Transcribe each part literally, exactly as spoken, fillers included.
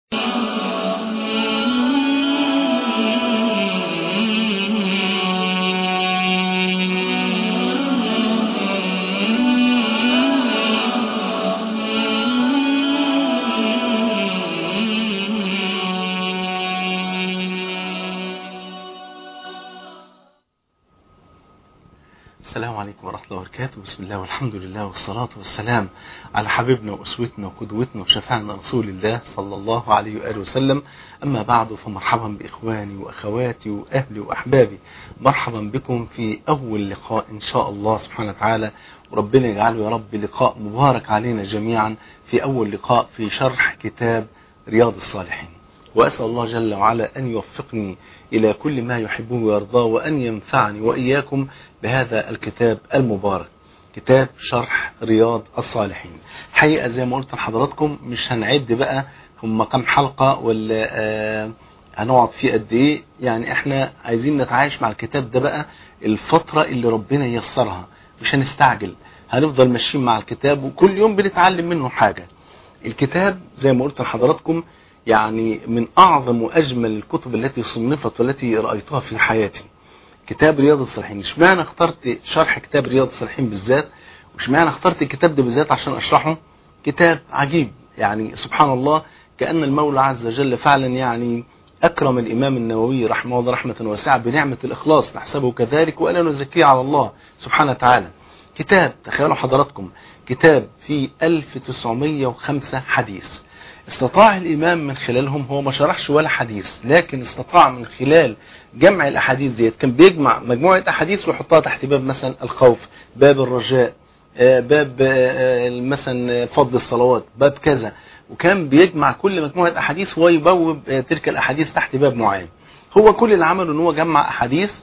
السلام عليكم ورحمة الله وبركاته. بسم الله والحمد لله والصلاة والسلام على حبيبنا وأسوتنا وقدوتنا وشفاعنا رسول الله صلى الله عليه وآله وسلم. أما بعد، فمرحبا بإخواني وأخواتي وأهلي وأحبابي، مرحبا بكم في أول لقاء إن شاء الله سبحانه وتعالى، وربنا يجعله يا رب لقاء مبارك علينا جميعا في أول لقاء في شرح كتاب رياض الصالحين. وأسأل الله جل وعلا أن يوفقني إلى كل ما يحبه ويرضاه، وأن ينفعني وإياكم بهذا الكتاب المبارك، كتاب شرح رياض الصالحين. حقيقة زي ما قلت لحضراتكم مش هنعد بقى هم كم حلقة ولا آه هنقعد فيه قد إيه، يعني إحنا عايزين نتعايش مع الكتاب ده بقى الفترة اللي ربنا ييسرها، مش هنستعجل، هنفضل ماشيين مع الكتاب وكل يوم بنتعلم منه حاجة. الكتاب زي ما قلت لحضراتكم يعني من أعظم وأجمل الكتب التي صنفت والتي رأيتها في حياتي، كتاب رياض الصالحين. اشمعنى اخترت شرح كتاب رياض الصالحين بالذات، واشمعنى اخترت الكتاب ده بالذات عشان أشرحه؟ كتاب عجيب، يعني سبحان الله، كأن المولى عز وجل فعلا يعني أكرم الإمام النووي رحمه الله رحمة واسعة بنعمة الإخلاص، نحسبه كذلك ولا نزكيه على الله سبحانه وتعالى. كتاب، تخيلوا حضراتكم، كتاب فيه ألف وتسعمائة وخمسة حديث. استطاع الإمام من خلالهم، هو ما شرحش ولا حديث، لكن استطاع من خلال جمع الأحاديث ديت، كان بيجمع مجموعة أحاديث ويحطها تحت باب مثلا الخوف، باب الرجاء، باب مثلا فضل الصلوات، باب كذا، وكان بيجمع كل مجموعة أحاديث ويبوب تلك الأحاديث تحت باب معين. هو كل اللي عمله ان هو جمع أحاديث،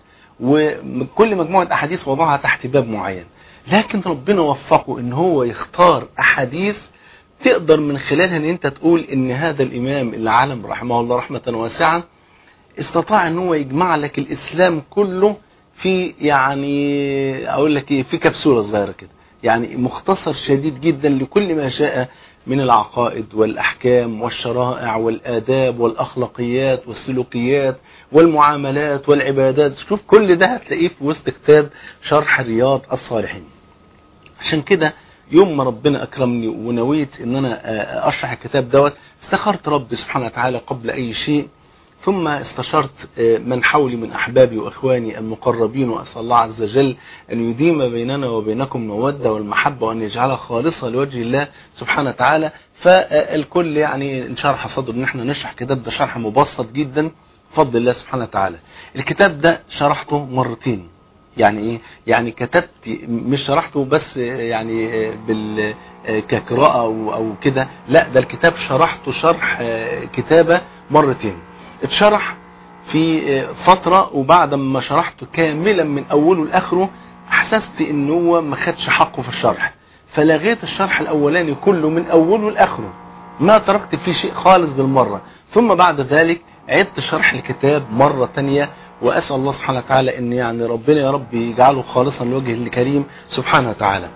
وكل مجموعة أحاديث وضعها تحت باب معين، لكن ربنا وفقه ان هو يختار أحاديث تقدر من خلالها ان انت تقول ان هذا الامام اللي علم رحمه الله رحمة واسعة استطاع ان هو يجمع لك الاسلام كله في، يعني اقول لك ايه، في كبسولة صغيرة كده، يعني مختصر شديد جدا لكل ما جاء من العقائد والاحكام والشرائع والاداب والاخلاقيات والسلوكيات والمعاملات والعبادات. شوف كل ده هتلاقيه في وسط كتاب شرح رياض الصالحين. عشان كده يوم ما ربنا أكرمني ونويت ان انا اشرح الكتاب دوت، استخرت ربي سبحانه وتعالى قبل اي شيء، ثم استشرت من حولي من احبابي واخواني المقربين، واسال الله عز وجل ان يديم بيننا وبينكم الموده والمحبه، وان يجعلها خالصه لوجه الله سبحانه وتعالى. فالكل يعني انشرح صدر ان احنا نشرح الكتاب ده شرح مبسط جدا بفضل الله سبحانه وتعالى. الكتاب ده شرحته مرتين، يعني ايه؟ يعني كتبت، مش شرحته بس يعني بال كقراءة او او كده، لا، ده الكتاب شرحته شرح كتابة مرتين. اتشرح في فترة، وبعد ما شرحته كاملا من اوله لاخره احسست ان هو ما خدش حقه في الشرح، فلغيت الشرح الاولاني كله من اوله لاخره، ما تركت فيه شيء خالص بالمرة. ثم بعد ذلك عدت شرح الكتاب مرة تانية، وأسأل الله سبحانه وتعالى أن يعني ربنا يا رب يجعله خالصا لوجه الكريم سبحانه وتعالى.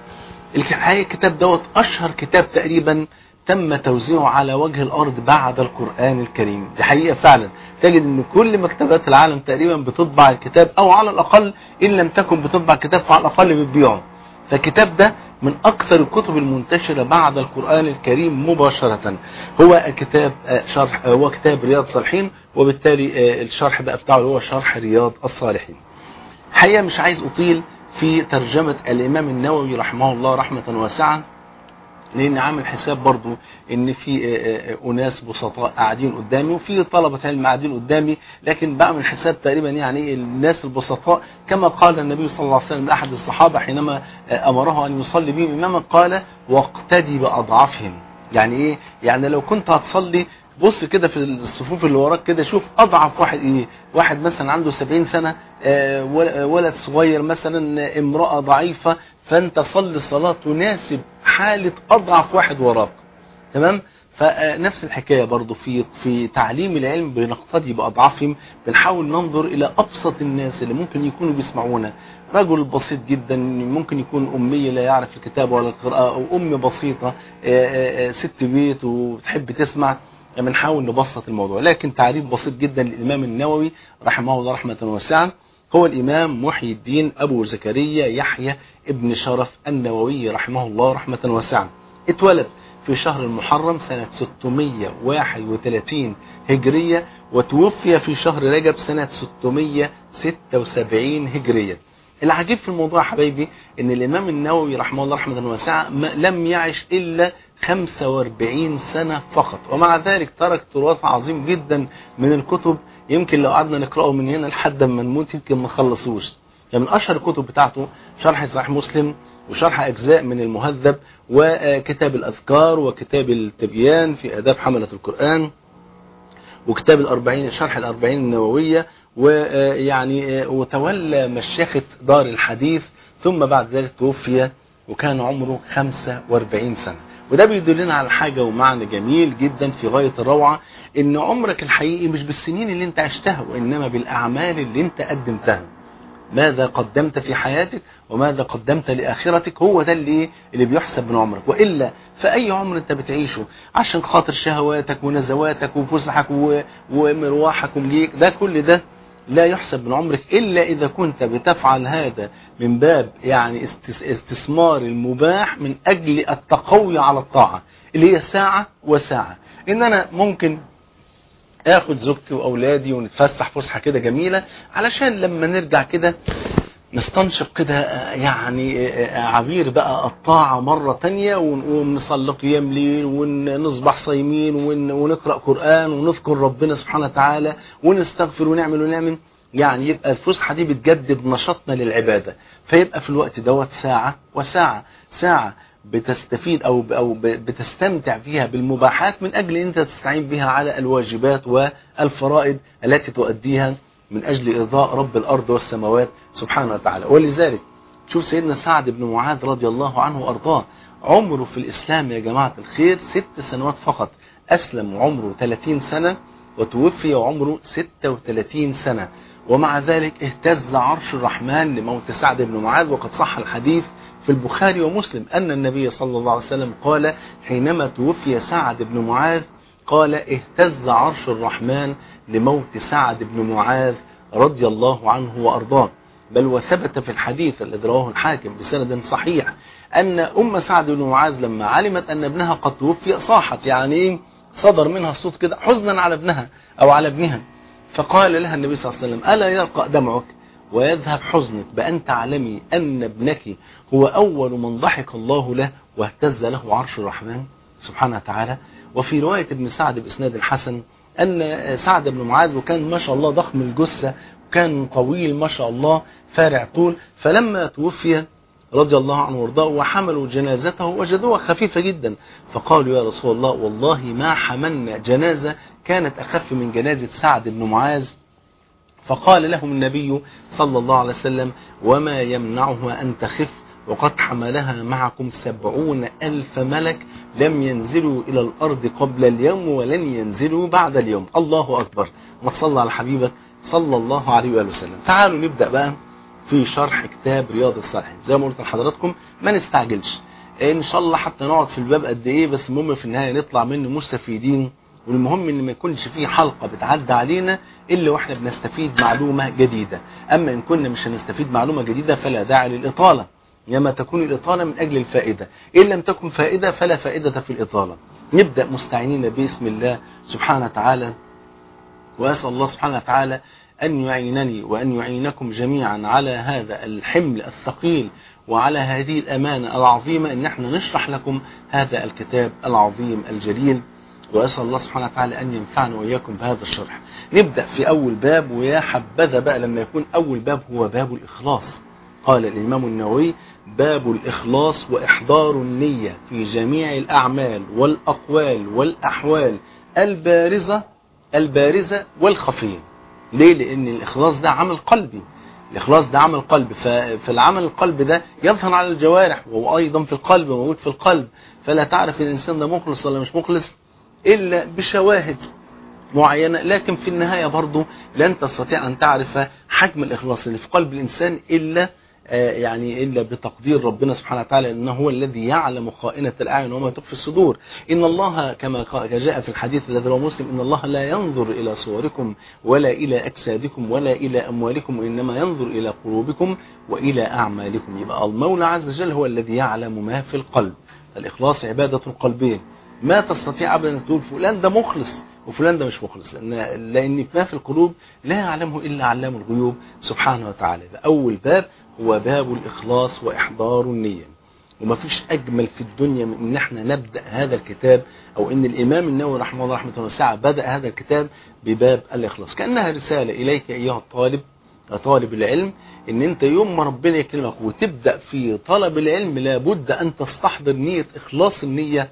الكتاب دوت أشهر كتاب تقريبا تم توزيعه على وجه الأرض بعد القرآن الكريم. دي حقيقة فعلا، تجد أن كل مكتبات العالم تقريبا بتطبع الكتاب، أو على الأقل إن لم تكن بتطبع الكتاب فعلى الأقل بتبيعه. فالكتاب ده من أكثر الكتب المنتشرة بعد القرآن الكريم مباشرة. هو كتاب شرح، هو كتاب رياض الصالحين، وبالتالي الشرح بقى بتاعه هو شرح رياض الصالحين. حقيقة مش عايز أطيل في ترجمة الإمام النووي رحمه الله رحمة واسعة، لأن عامل حساب برضو إن في أناس بسطاء قاعدين قدامي وفي طلبة علم قاعدين قدامي، لكن بعمل حساب تقريبا يعني الناس البسطاء، كما قال النبي صلى الله عليه وسلم لأحد الصحابة حينما أمره أن يصلي بهم إماما، قال واقتدي بأضعافهم. يعني إيه؟ يعني لو كنت هتصلي بص كده في الصفوف اللي وراك كده، شوف أضعف واحد إيه، واحد مثلا عنده سبعين سنة، ولد صغير مثلا، امرأة ضعيفة، فأنت صلي صلاة تناسب حالة أضعف واحد وراك. تمام؟ فنفس الحكاية برضو في في تعليم العلم، بنقتدي بأضعافهم، بنحاول ننظر إلى أبسط الناس اللي ممكن يكونوا بيسمعونا. رجل بسيط جدا ممكن يكون أمي لا يعرف الكتاب ولا القراءة، أو أم بسيطة ست بيت وتحب تسمع، بنحاول نبسط الموضوع، لكن تعريف بسيط جدا للإمام النووي رحمه الله رحمة واسعة: هو الإمام محي الدين أبو زكريا يحيى ابن شرف النووي رحمه الله رحمة واسعة. اتولد في شهر المحرم سنة ستمائة وواحد وثلاثين هجرية، وتوفي في شهر رجب سنة ستمائة وستة وسبعين هجرية. العجيب في الموضوع حبايبي ان الامام النووي رحمه الله رحمه واسعه لم يعش الا خمسة وأربعين سنة فقط، ومع ذلك ترك تراث عظيم جدا من الكتب، يمكن لو قعدنا نقراه من هنا لحد ما نموت يمكن ما نخلصوش. يعني من اشهر الكتب بتاعته شرح صحيح مسلم، وشرح اجزاء من المهذب، وكتاب الاذكار، وكتاب التبيان في اداب حملة القرآن، وكتاب الأربعين شرح الأربعين النووية، ويعني وتولى مشيخة دار الحديث، ثم بعد ذلك توفي وكان عمره خمسة وأربعين سنة. وده بيدلنا على حاجة ومعنى جميل جدا في غاية الروعة، ان عمرك الحقيقي مش بالسنين اللي انت عشتها، وانما بالاعمال اللي انت قدمتها. ماذا قدمت في حياتك وماذا قدمت لآخرتك، هو ده اللي اللي بيحسب من عمرك. وإلا فأي عمر انت بتعيشه عشان خاطر شهواتك ونزواتك وفسحك ومرواحك ومليك، ده كل ده لا يحسب من عمرك إلا إذا كنت بتفعل هذا من باب يعني استثمار المباح من أجل التقوي على الطاعة، اللي هي ساعة وساعة. إن أنا ممكن اخد زوجتي واولادي ونتفسح فسحه كده جميله، علشان لما نرجع كده نستنشق كده يعني عبير بقى الطاعه مره تانية، ونصلي قيام ليل ونصبح صايمين ونقرا قران ونذكر ربنا سبحانه وتعالى ونستغفر ونعمل ونعمل. يعني يبقى الفسحه دي بتجدد نشاطنا للعباده، فيبقى في الوقت دوت ساعه وساعه، ساعه بتستفيد أو أو بتستمتع فيها بالمباحات من أجل أنت تستعين بها على الواجبات والفرائض التي تؤديها من أجل إرضاء رب الأرض والسماوات سبحانه وتعالى. ولذلك شوف سيدنا سعد بن معاذ رضي الله عنه وأرضاه، عمره في الإسلام يا جماعة الخير ست سنوات فقط. أسلم عمره ثلاثين سنة وتوفي عمره ستة وثلاثين سنة، ومع ذلك اهتز عرش الرحمن لموت سعد بن معاذ. وقد صح الحديث في البخاري ومسلم أن النبي صلى الله عليه وسلم قال حينما توفي سعد بن معاذ، قال اهتز عرش الرحمن لموت سعد بن معاذ رضي الله عنه وأرضاه. بل وثبت في الحديث الذي رواه الحاكم بسند صحيح أن أم سعد بن معاذ لما علمت أن ابنها قد توفي صاحت، يعني صدر منها الصوت كده حزنا على ابنها أو على ابنها، فقال لها النبي صلى الله عليه وسلم ألا يرقى دمعك ويذهب حزنك بأن تعلمي أن ابنك هو أول من ضحك الله له واهتز له عرش الرحمن سبحانه وتعالى. وفي رواية ابن سعد بإسناد حسن أن سعد بن معاذ وكان ما شاء الله ضخم الجثة وكان طويل ما شاء الله فارع طول، فلما توفي رضي الله عنه وارضاه وحملوا جنازته وجدوها خفيفة جدا، فقالوا يا رسول الله والله ما حملنا جنازة كانت أخف من جنازة سعد بن معاذ. فقال لهم النبي صلى الله عليه وسلم وما يمنعها أن تخف وقد حملها معكم سبعون ألف ملك لم ينزلوا إلى الأرض قبل اليوم ولن ينزلوا بعد اليوم. الله أكبر. ما تصلى على حبيبك صلى الله عليه وآله وسلم. تعالوا نبدأ بقى في شرح كتاب رياض الصالحين. زي ما قلت لحضراتكم ما نستعجلش إن شاء الله، حتى نقعد في الباب قد إيه، بس المهم في النهاية نطلع منه مستفيدين، والمهم ان ما يكونش فيه حلقة بتعدى علينا الا واحنا بنستفيد معلومة جديدة. اما ان كنا مش هنستفيد معلومة جديدة فلا داعي للإطالة، لما تكون الإطالة من اجل الفائدة، ان لم تكن فائدة فلا فائدة في الإطالة. نبدأ مستعينين باسم الله سبحانه وتعالى، وأسأل الله سبحانه وتعالى أن يعينني وأن يعينكم جميعا على هذا الحمل الثقيل وعلى هذه الأمانة العظيمة ان احنا نشرح لكم هذا الكتاب العظيم الجليل، وأسأل الله سبحانه وتعالى أن ينفعنا وإياكم بهذا الشرح. نبدأ في أول باب، ويا حبذا بقى لما يكون أول باب هو باب الإخلاص. قال الإمام النووي باب الإخلاص وإحضار النية في جميع الأعمال والأقوال والأحوال البارزة البارزة والخفية. ليه؟ لأن الإخلاص ده عمل قلبي، الإخلاص ده عمل قلب، فالعمل القلب ده يظهر على الجوارح وهو أيضا في القلب، موجود في القلب. فلا تعرف الإنسان ده مخلص ولا مش مخلص إلا بشواهد معينة، لكن في النهاية برضو لن تستطيع أن تعرف حجم الإخلاص اللي في قلب الإنسان إلا يعني إلا بتقدير ربنا سبحانه وتعالى، إنه هو الذي يعلم خائنة الأعين وما تخفي الصدور. إن الله كما جاء في الحديث الذي رواه مسلم إن الله لا ينظر إلى صوركم ولا إلى أجسادكم ولا إلى أموالكم وإنما ينظر إلى قلوبكم وإلى أعمالكم. يبقى المولى عز وجل هو الذي يعلم ما في القلب. الإخلاص عبادة القلبين. ما تستطيع أبدا أن تقول فلان ده مخلص وفلان ده مش مخلص، لأن, لأن ما في القلوب لا يعلمه إلا علام الغيوب سبحانه وتعالى. ده أول باب هو باب الإخلاص وإحضار النية. وما فيش أجمل في الدنيا من إن احنا نبدأ هذا الكتاب، أو إن الإمام النووي رحمه الله رحمة واسعة بدأ هذا الكتاب بباب الإخلاص، كأنها رسالة إليك أيها الطالب طالب العلم، إن أنت يوم ما ربنا يكرمك وتبدأ في طلب العلم لابد أن تستحضر نية إخلاص النية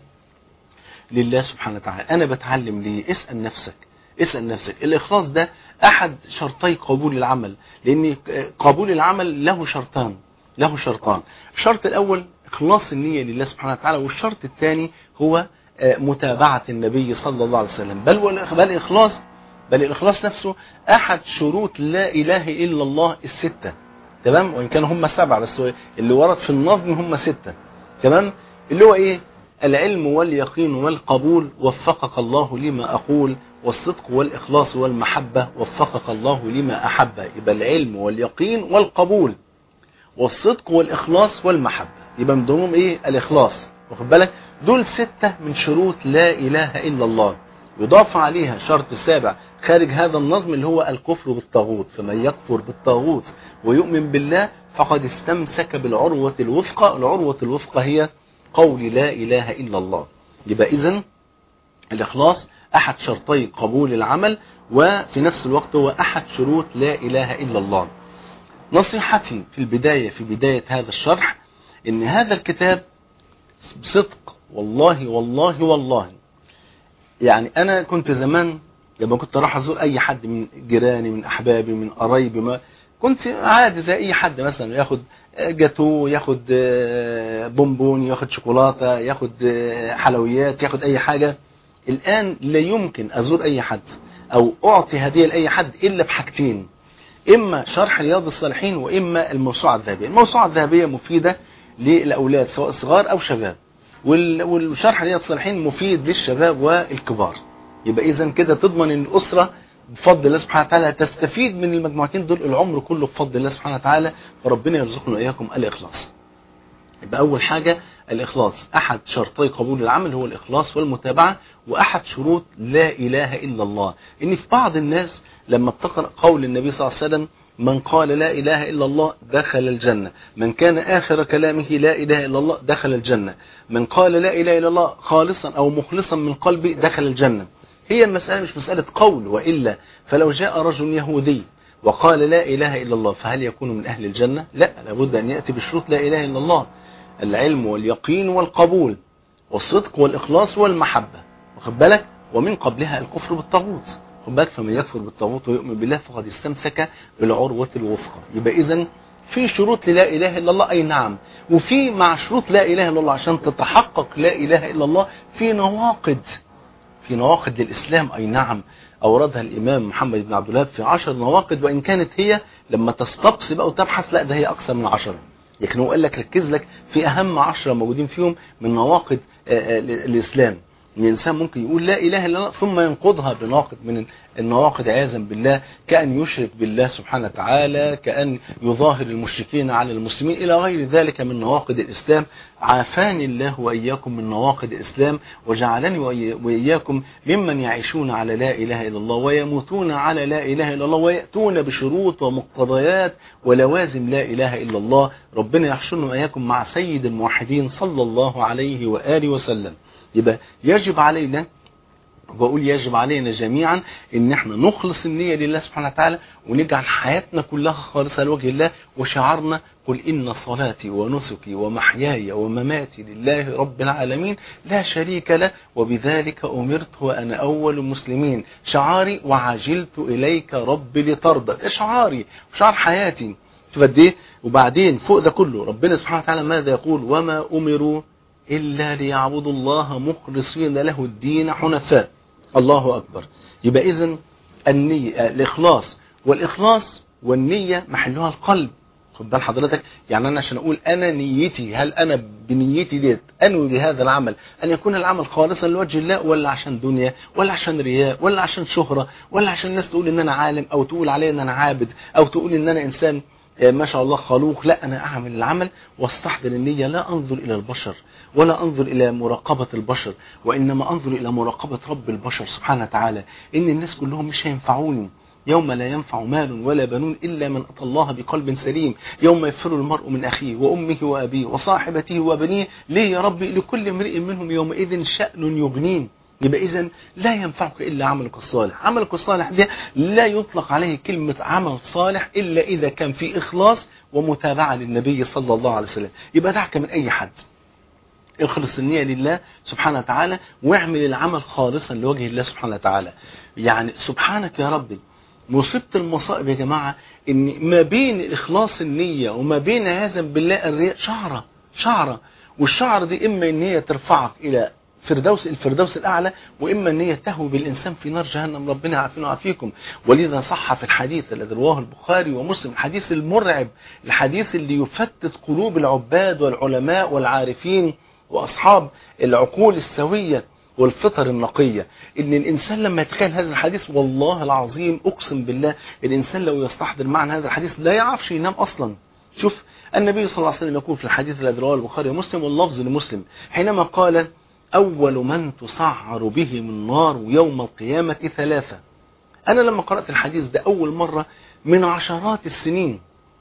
لله سبحانه وتعالى. أنا بتعلم ليه؟ اسأل نفسك اسأل نفسك. الإخلاص ده أحد شرطي قبول العمل، لأن قبول العمل له شرطان له شرطان الشرط الأول إخلاص النية لله سبحانه وتعالى، والشرط الثاني هو متابعة النبي صلى الله عليه وسلم. بل بل الإخلاص بل الإخلاص نفسه أحد شروط لا إله إلا الله الستة، تمام؟ وإن كانوا هم سبعة بس اللي ورد في النظم هم ستة، تمام؟ اللي هو إيه؟ العلم واليقين والقبول وفقك الله لما أقول، والصدق والإخلاص والمحبة وفقك الله لما أحب. يبقى العلم واليقين والقبول والصدق والإخلاص والمحبة، يبقى من ضمنهم إيه؟ الإخلاص. واخد بالك؟ دول ستة من شروط لا إله إلا الله. يضاف عليها شرط سابع خارج هذا النظم اللي هو الكفر بالطاغوت، فمن يكفر بالطاغوت ويؤمن بالله فقد استمسك بالعروة الوثقى. العروة الوثقى هي قول لا إله إلا الله. يبقى إذن الإخلاص أحد شرطي قبول العمل، وفي نفس الوقت هو أحد شروط لا إله إلا الله. نصيحتي في البداية في بداية هذا الشرح إن هذا الكتاب بصدق والله والله والله، يعني أنا كنت زمان لما كنت راح أزور أي حد من جيراني من أحبابي من قرايبي، ما كنت عادي زي أي حد، مثلا ياخد جاتو، ياخد بونبون، ياخد شوكولاتة، ياخد حلويات، ياخد أي حاجة. الآن لا يمكن أزور أي حد أو أعطي هدية لأي حد إلا بحاجتين: إما شرح رياض الصالحين وإما الموسوعة الذهبية. الموسوعة الذهبية مفيدة للأولاد سواء صغار أو شباب، والشرح رياض الصالحين مفيد للشباب والكبار. يبقى إذن كده تضمن أن الأسرة بفضل الله سبحانه وتعالى تستفيد من المجموعتين دول العمر كله بفضل الله سبحانه وتعالى، وربنا يرزقنا وإياكم الإخلاص. يبقى أول حاجة الإخلاص، أحد شرطي قبول العمل هو الإخلاص والمتابعة، وأحد شروط لا إله إلا الله. إن في بعض الناس لما بتقرأ قول النبي صلى الله عليه وسلم: من قال لا إله إلا الله دخل الجنة، من كان آخر كلامه لا إله إلا الله دخل الجنة، من قال لا إله إلا الله خالصا أو مخلصا من قلبه دخل الجنة. هي المسألة مش مسألة قول، وإلا فلو جاء رجل يهودي وقال لا إله إلا الله فهل يكون من أهل الجنة؟ لا، لابد أن يأتي بشروط لا إله إلا الله: العلم واليقين والقبول والصدق والإخلاص والمحبة، واخد بالك؟ ومن قبلها الكفر بالطاغوت، واخد بالك؟ فمن يكفر بالطاغوت ويؤمن بالله فقد استمسك بالعروة الوثقى. يبقى إذن في شروط لا إله إلا الله، أي نعم، وفي مع شروط لا إله إلا الله عشان تتحقق لا إله إلا الله في نواقض في نواقض للإسلام، أي نعم، أوردها الإمام محمد بن عبد الوهاب في عشر نواقض، وإن كانت هي لما تستقصي بقى وتبحث لا ده هي أكثر من عشرة، لكن هو قال لك ركز لك في أهم عشرة موجودين فيهم من نواقض الإسلام. الإنسان ممكن يقول لا إله إلا الله ثم ينقضها بناقض من النواقض عياذا بالله، كأن يشرك بالله سبحانه وتعالى، كأن يظاهر المشركين على المسلمين، إلى غير ذلك من نواقض الإسلام. عافاني الله وإياكم من نواقض الإسلام، وجعلني وإياكم ممن يعيشون على لا إله إلا الله ويموتون على لا إله إلا الله ويأتون بشروط ومقتضيات ولوازم لا إله إلا الله. ربنا يحشرنا وإياكم مع سيد الموحدين صلى الله عليه وآله وسلم. يبقى يجب علينا، وبقول يجب علينا جميعا، ان احنا نخلص النية لله سبحانه وتعالى، ونجعل حياتنا كلها خالصة لوجه الله. وشعارنا: قل إن صلاتي ونسكي ومحياي ومماتي لله رب العالمين لا شريك له وبذلك أمرت وأنا أول المسلمين. شعاري: وعجلت إليك رب لترضى. ده شعاري وشعار حياتي. فبديه وبعدين فوق ده كله ربنا سبحانه وتعالى ماذا يقول؟ وما أمروا إلا ليعبدوا الله مخلصين له الدين حنفاء. الله أكبر. يبقى إذن النية، الإخلاص، والإخلاص والنية محلها القلب. خد بال حضرتك، يعني انا عشان اقول انا نيتي، هل انا بنيتي ديت انوي بهذا العمل ان يكون العمل خالصا لوجه الله، ولا عشان دنيا، ولا عشان رياء، ولا عشان شهرة، ولا عشان الناس تقول ان انا عالم، او تقول علي ان انا عابد، او تقول ان انا انسان ما شاء الله خلوق. لا، انا اعمل العمل واستحضر النية، لا انظر الى البشر ولا انظر الى مراقبة البشر، وانما انظر الى مراقبة رب البشر سبحانه وتعالى، ان الناس كلهم مش هينفعوني. يوم لا ينفع مال ولا بنون إلا من أتى الله بقلب سليم، يوم يفر المرء من أخيه وأمه وأبيه وصاحبته وبنيه، ليه يا ربي؟ لكل امرئ منهم يومئذ شأن يغنيه. يبقى إذن لا ينفعك إلا عملك الصالح. عملك الصالح ده لا يطلق عليه كلمة عمل صالح إلا إذا كان في إخلاص ومتابعة للنبي صلى الله عليه وسلم. يبقى دعك من أي حد، اخلص النية لله سبحانه وتعالى، واعمل العمل خالصا لوجه الله سبحانه وتعالى. يعني سبحانك يا ربي، مصيبة المصائب يا جماعة ان ما بين اخلاص النية وما بين هذا بالله الرياء شعرة شعرة، والشعرة دي اما ان هي ترفعك الى فردوس الفردوس الاعلى، واما ان هي تهوي بالانسان في نار جهنم، ربنا يعافينا ويعافيكم. ولذا صح في الحديث الذي رواه البخاري ومسلم، الحديث المرعب، الحديث اللي يفتت قلوب العباد والعلماء والعارفين واصحاب العقول السوية والفطر النقية، ان الانسان لما يتخيل هذا الحديث، والله العظيم اقسم بالله الانسان لو يستحضر معنى هذا الحديث لا يعرفش ينام اصلا. شوف النبي صلى الله عليه وسلم يقول في الحديث الذي رواه البخاري ومسلم واللفظ لمسلم، حينما قال: اول من تسعر بهم النار يوم القيامة ثلاثة. انا لما قرأت الحديث ده اول مرة من عشرات السنين،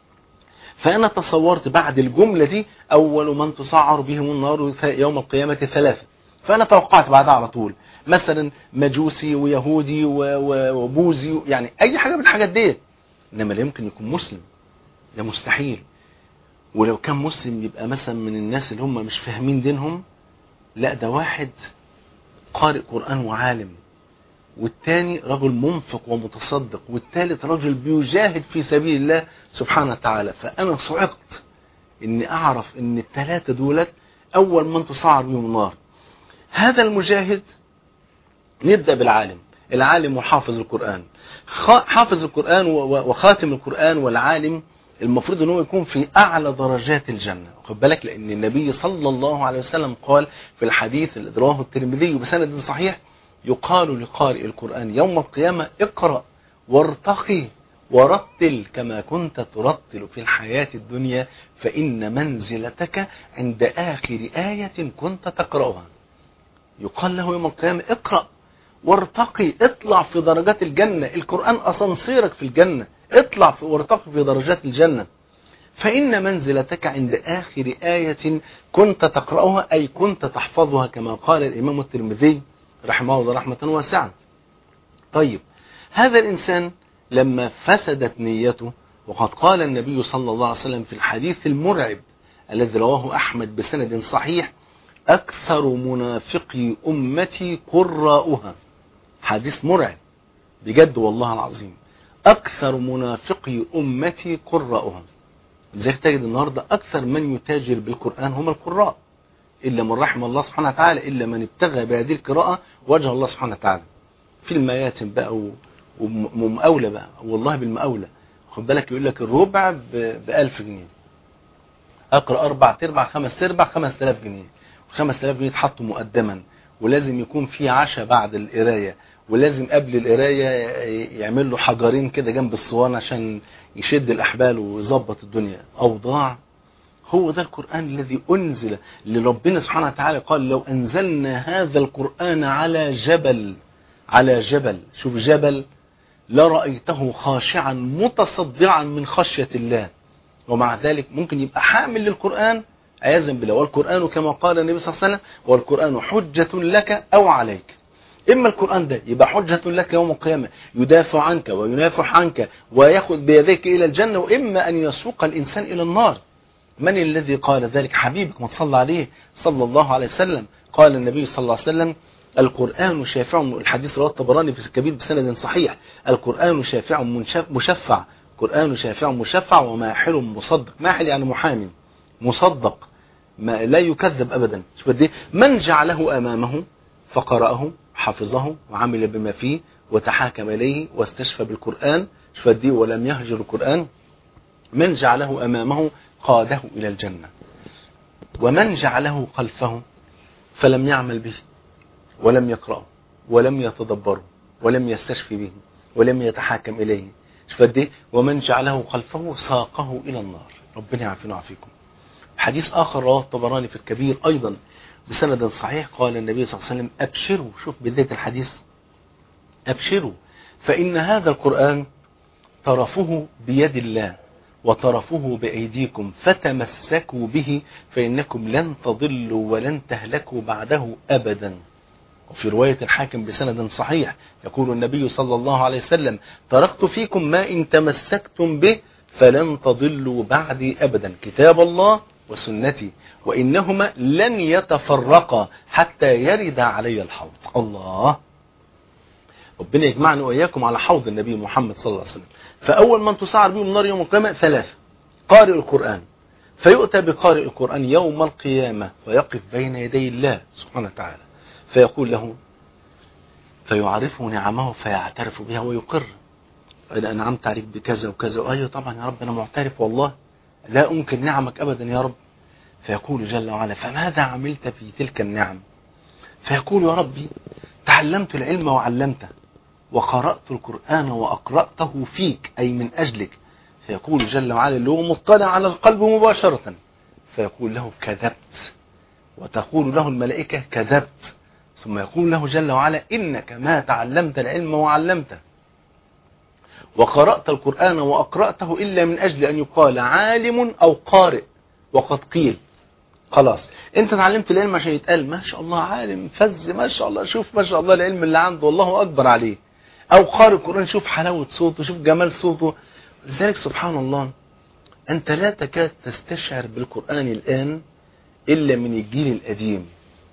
فانا تصورت بعد الجملة دي اول من تسعر بهم النار يوم القيامة ثلاثة، فأنا توقعت بعدها على طول مثلا مجوسي ويهودي وبوذي، يعني أي حاجة من الحاجات دي. إنما لا يمكن يكون مسلم، ده مستحيل. ولو كان مسلم يبقى مثلا من الناس اللي هم مش فاهمين دينهم، لا ده واحد قارئ قرآن وعالم، والتاني رجل منفق ومتصدق، والتالت رجل بيجاهد في سبيل الله سبحانه وتعالى. فأنا صعقت إني أعرف إن الثلاثة دولت أول من تسعر بهم النار. هذا المجاهد، نبدأ بالعالم، العالم وحافظ القرآن، حافظ القرآن وخاتم القرآن والعالم المفروض أنه يكون في أعلى درجات الجنة. خد بالك، لأن النبي صلى الله عليه وسلم قال في الحديث الذي رواه الترمذي بسند صحيح: يقال لقارئ القرآن يوم القيامة: اقرأ وارتقي ورتل كما كنت ترتل في الحياة الدنيا، فإن منزلتك عند آخر آية كنت تقرأها. يقال له يوم القيامة: اقرأ وارتقي، اطلع في درجات الجنة، القرآن أسانسيرك في الجنة، اطلع في وارتقي في درجات الجنة، فإن منزلتك عند آخر آية كنت تقرأها، أي كنت تحفظها، كما قال الإمام الترمذي رحمه الله رحمة واسعة. طيب، هذا الإنسان لما فسدت نيته، وقد قال النبي صلى الله عليه وسلم في الحديث المرعب الذي رواه أحمد بسند صحيح: أكثر منافقي أمتي قراؤها. حديث مرعب بجد والله العظيم، أكثر منافقي أمتي قراؤها. لذلك تجد النهاردة أكثر من يتاجر بالقرآن هم القراء، إلا من رحم الله سبحانه وتعالى، إلا من ابتغى بهذه القراءة وجه الله سبحانه وتعالى. في المياتم بقى ومقاولة بقى، والله بالمقاولة. خد بالك، يقول لك الربع بألف جنيه، أقرأ أربع تربع خمس تربع خمس تلاف جنيه، خمس تلاف جنيه يتحطوا مقدما، ولازم يكون في عشاء بعد القراية، ولازم قبل القراية يعمل له حجرين كده جنب الصوان عشان يشد الأحبال ويظبط الدنيا. أوضاع. هو ده القرآن الذي أنزل لربنا سبحانه وتعالى قال: لو أنزلنا هذا القرآن على جبل، على جبل، شوف جبل، لرأيته خاشعا متصدعا من خشية الله. ومع ذلك ممكن يبقى حامل للقرآن عياذا بالله، والقرآن كما قال النبي صلى الله عليه وسلم: والقرآن حجة لك أو عليك. إما القرآن ده يبقى حجة لك يوم القيامة، يدافع عنك وينافح عنك ويأخذ بيديك إلى الجنة، وإما أن يسوق الإنسان إلى النار. من الذي قال ذلك؟ حبيبك ما تصلى عليه صلى الله عليه وسلم. قال النبي صلى الله عليه وسلم: القرآن شافع، الحديث رواه الطبراني في الكبير بسند صحيح: القرآن شافع مشفع، القرآن شافع مشفع وماحل مصدق. ماحل يعني محامي، مصدق ما لا يكذب أبدا. شوف دي، من جعله أمامه فقرأه حفظه وعمل بما فيه وتحاكم إليه واستشفى بالقرآن. شوف دي، ولم يهجر القرآن. من جعله أمامه قاده إلى الجنة، ومن جعله خلفه فلم يعمل به ولم يقرأه ولم يتدبره ولم يستشفي به ولم يتحاكم إليه، شوف قد ايه، ومن جعله خلفه ساقه إلى النار. ربنا يعافينا ويعافيكم. حديث آخر رواه الطبراني في الكبير أيضا بسند صحيح، قال النبي صلى الله عليه وسلم أبشروا، شوف بداية الحديث، أبشروا فإن هذا القرآن طرفه بيد الله وطرفه بأيديكم فتمسكوا به فإنكم لن تضلوا ولن تهلكوا بعده أبدا. وفي رواية الحاكم بسند صحيح يقول النبي صلى الله عليه وسلم تركت فيكم ما إن تمسكتم به فلن تضلوا بعدي أبدا، كتاب الله وسنتي، وإنهما لن يتفرقا حتى يرد علي الحوض. الله، ربنا يجمعنا وإياكم على حوض النبي محمد صلى الله عليه وسلم. فأول من تسعر بهم النار يوم القيامة ثلاثة: قارئ القرآن، فيؤتى بقارئ القرآن يوم القيامة ويقف بين يدي الله سبحانه وتعالى فيقول له، فيعرفه نعمه فيعترف بها ويقر، أنا أنعمت عليك بكذا وكذا، أيوة طبعا يا رب أنا معترف والله لا أنكر نعمك أبدا يا رب. فيقول جل وعلا فماذا عملت في تلك النعم؟ فيقول يا ربي تعلمت العلم وعلمته وقرأت القرآن وأقرأته فيك أي من أجلك. فيقول جل وعلا اللي هو مطلع على القلب مباشرة، فيقول له كذبت، وتقول له الملائكة كذبت، ثم يقول له جل وعلا إنك ما تعلمت العلم وعلمته وقرأت القرآن وأقرأته إلا من أجل أن يقال عالم أو قارئ، وقد قيل خلاص انت تعلمت العلم عشان يتقال ما شاء الله عالم فز ما شاء الله، شوف ما شاء الله العلم اللي عنده والله أكبر عليه، أو قارئ القرآن شوف حلاوة صوته شوف جمال صوته. لذلك سبحان الله أنت لا تكاد تستشعر بالقرآن الآن إلا من الجيل القديم.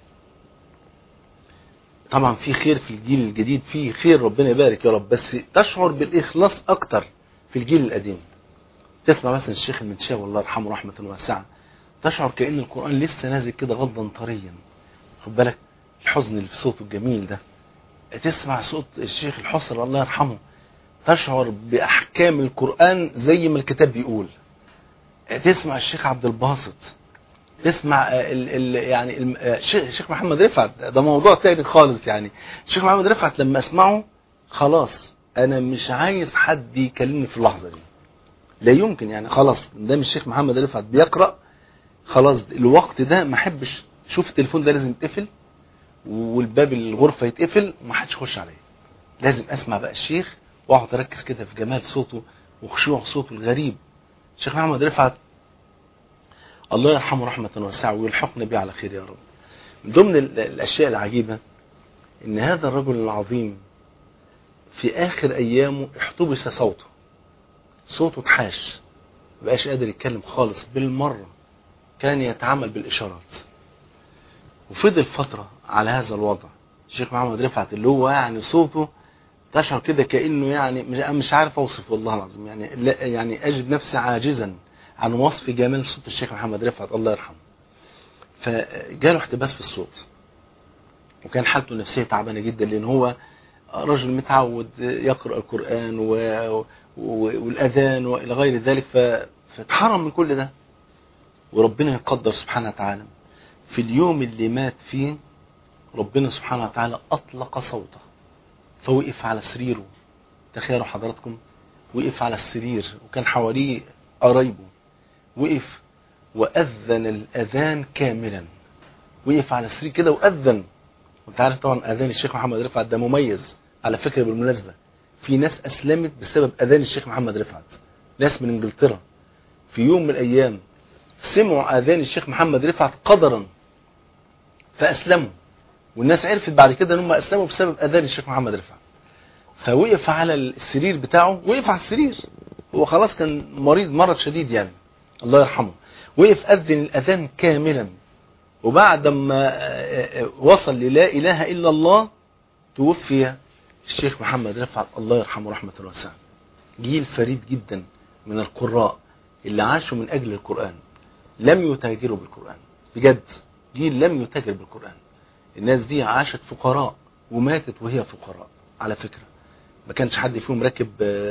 طبعا في خير في الجيل الجديد، في خير ربنا يبارك يا رب، بس تشعر بالإخلاص أكتر في الجيل القديم. تسمع مثلا الشيخ المنشاوي الله يرحمه رحمة واسعة، تشعر كأن القرآن لسه نازل كده غضا طريا، خد بالك الحزن اللي في صوته الجميل ده. تسمع صوت الشيخ الحصر الله يرحمه تشعر بأحكام القرآن زي ما الكتاب بيقول. تسمع الشيخ عبد الباسط، تسمع ال ال يعني الشيخ محمد رفعت، ده موضوع تاني خالص. يعني الشيخ محمد رفعت لما اسمعه خلاص انا مش عايز حد يكلمني في اللحظة دي، لا يمكن، يعني خلاص ده مش الشيخ محمد رفعت بيقرأ خلاص الوقت ده ما احبش، شوف التليفون ده لازم يتقفل والباب الغرفة يتقفل وما حدش يخش عليا، لازم اسمع بقى الشيخ واقعد اركز كده في جمال صوته وخشوع صوته الغريب. الشيخ محمد رفعت الله يرحمه رحمة واسعة ويلحقنا به على خير يا رب. من ضمن الاشياء العجيبة ان هذا الرجل العظيم في اخر ايامه احتبس صوته، صوته اتحاش مبقاش قادر يتكلم خالص بالمرة، كان يتعامل بالاشارات، وفضل فترة على هذا الوضع. الشيخ محمد رفعت اللي هو يعني صوته تشعر كده كأنه يعني مش عارف اوصف والله العظيم، يعني لا يعني اجد نفسي عاجزا عن وصف جمال صوت الشيخ محمد رفعت الله يرحمه. فجاله احتباس في الصوت وكان حالته النفسية تعبانة جدا، لان هو رجل متعود يقرأ القرآن و... و... والأذان وإلى غير ذلك، ف... فاتحرم من كل ده. وربنا يقدر سبحانه وتعالى في اليوم اللي مات فيه ربنا سبحانه وتعالى أطلق صوته، فوقف على سريره. تخيلوا حضراتكم وقف على السرير وكان حواليه قرايبه، وقف وأذن الأذان كاملا، وقف على السرير كده وأذن. وانت عارف طبعا أذان الشيخ محمد رفعت ده مميز على فكرة، بالمناسبة في ناس أسلمت بسبب أذان الشيخ محمد رفعت، ناس من انجلترا في يوم من الأيام سمعوا أذان الشيخ محمد رفعت قدرا فأسلموا، والناس عرفت بعد كده ان هم أسلموا بسبب أذان الشيخ محمد رفعت. فوقف على السرير بتاعه، وقف على السرير هو خلاص كان مريض مرض شديد يعني الله يرحمه، وقف أذن الأذان كاملا. وبعد ما وصل للا إله إلا الله توفي الشيخ محمد رفعت الله يرحمه رحمة واسعة. جيل فريد جدا من القراء اللي عاشوا من أجل القرآن، لم يتاجروا بالقرآن بجد، جيل لم يتاجر بالقرآن. الناس دي عاشت فقراء وماتت وهي فقراء على فكرة، ما كانش حد فيهم راكب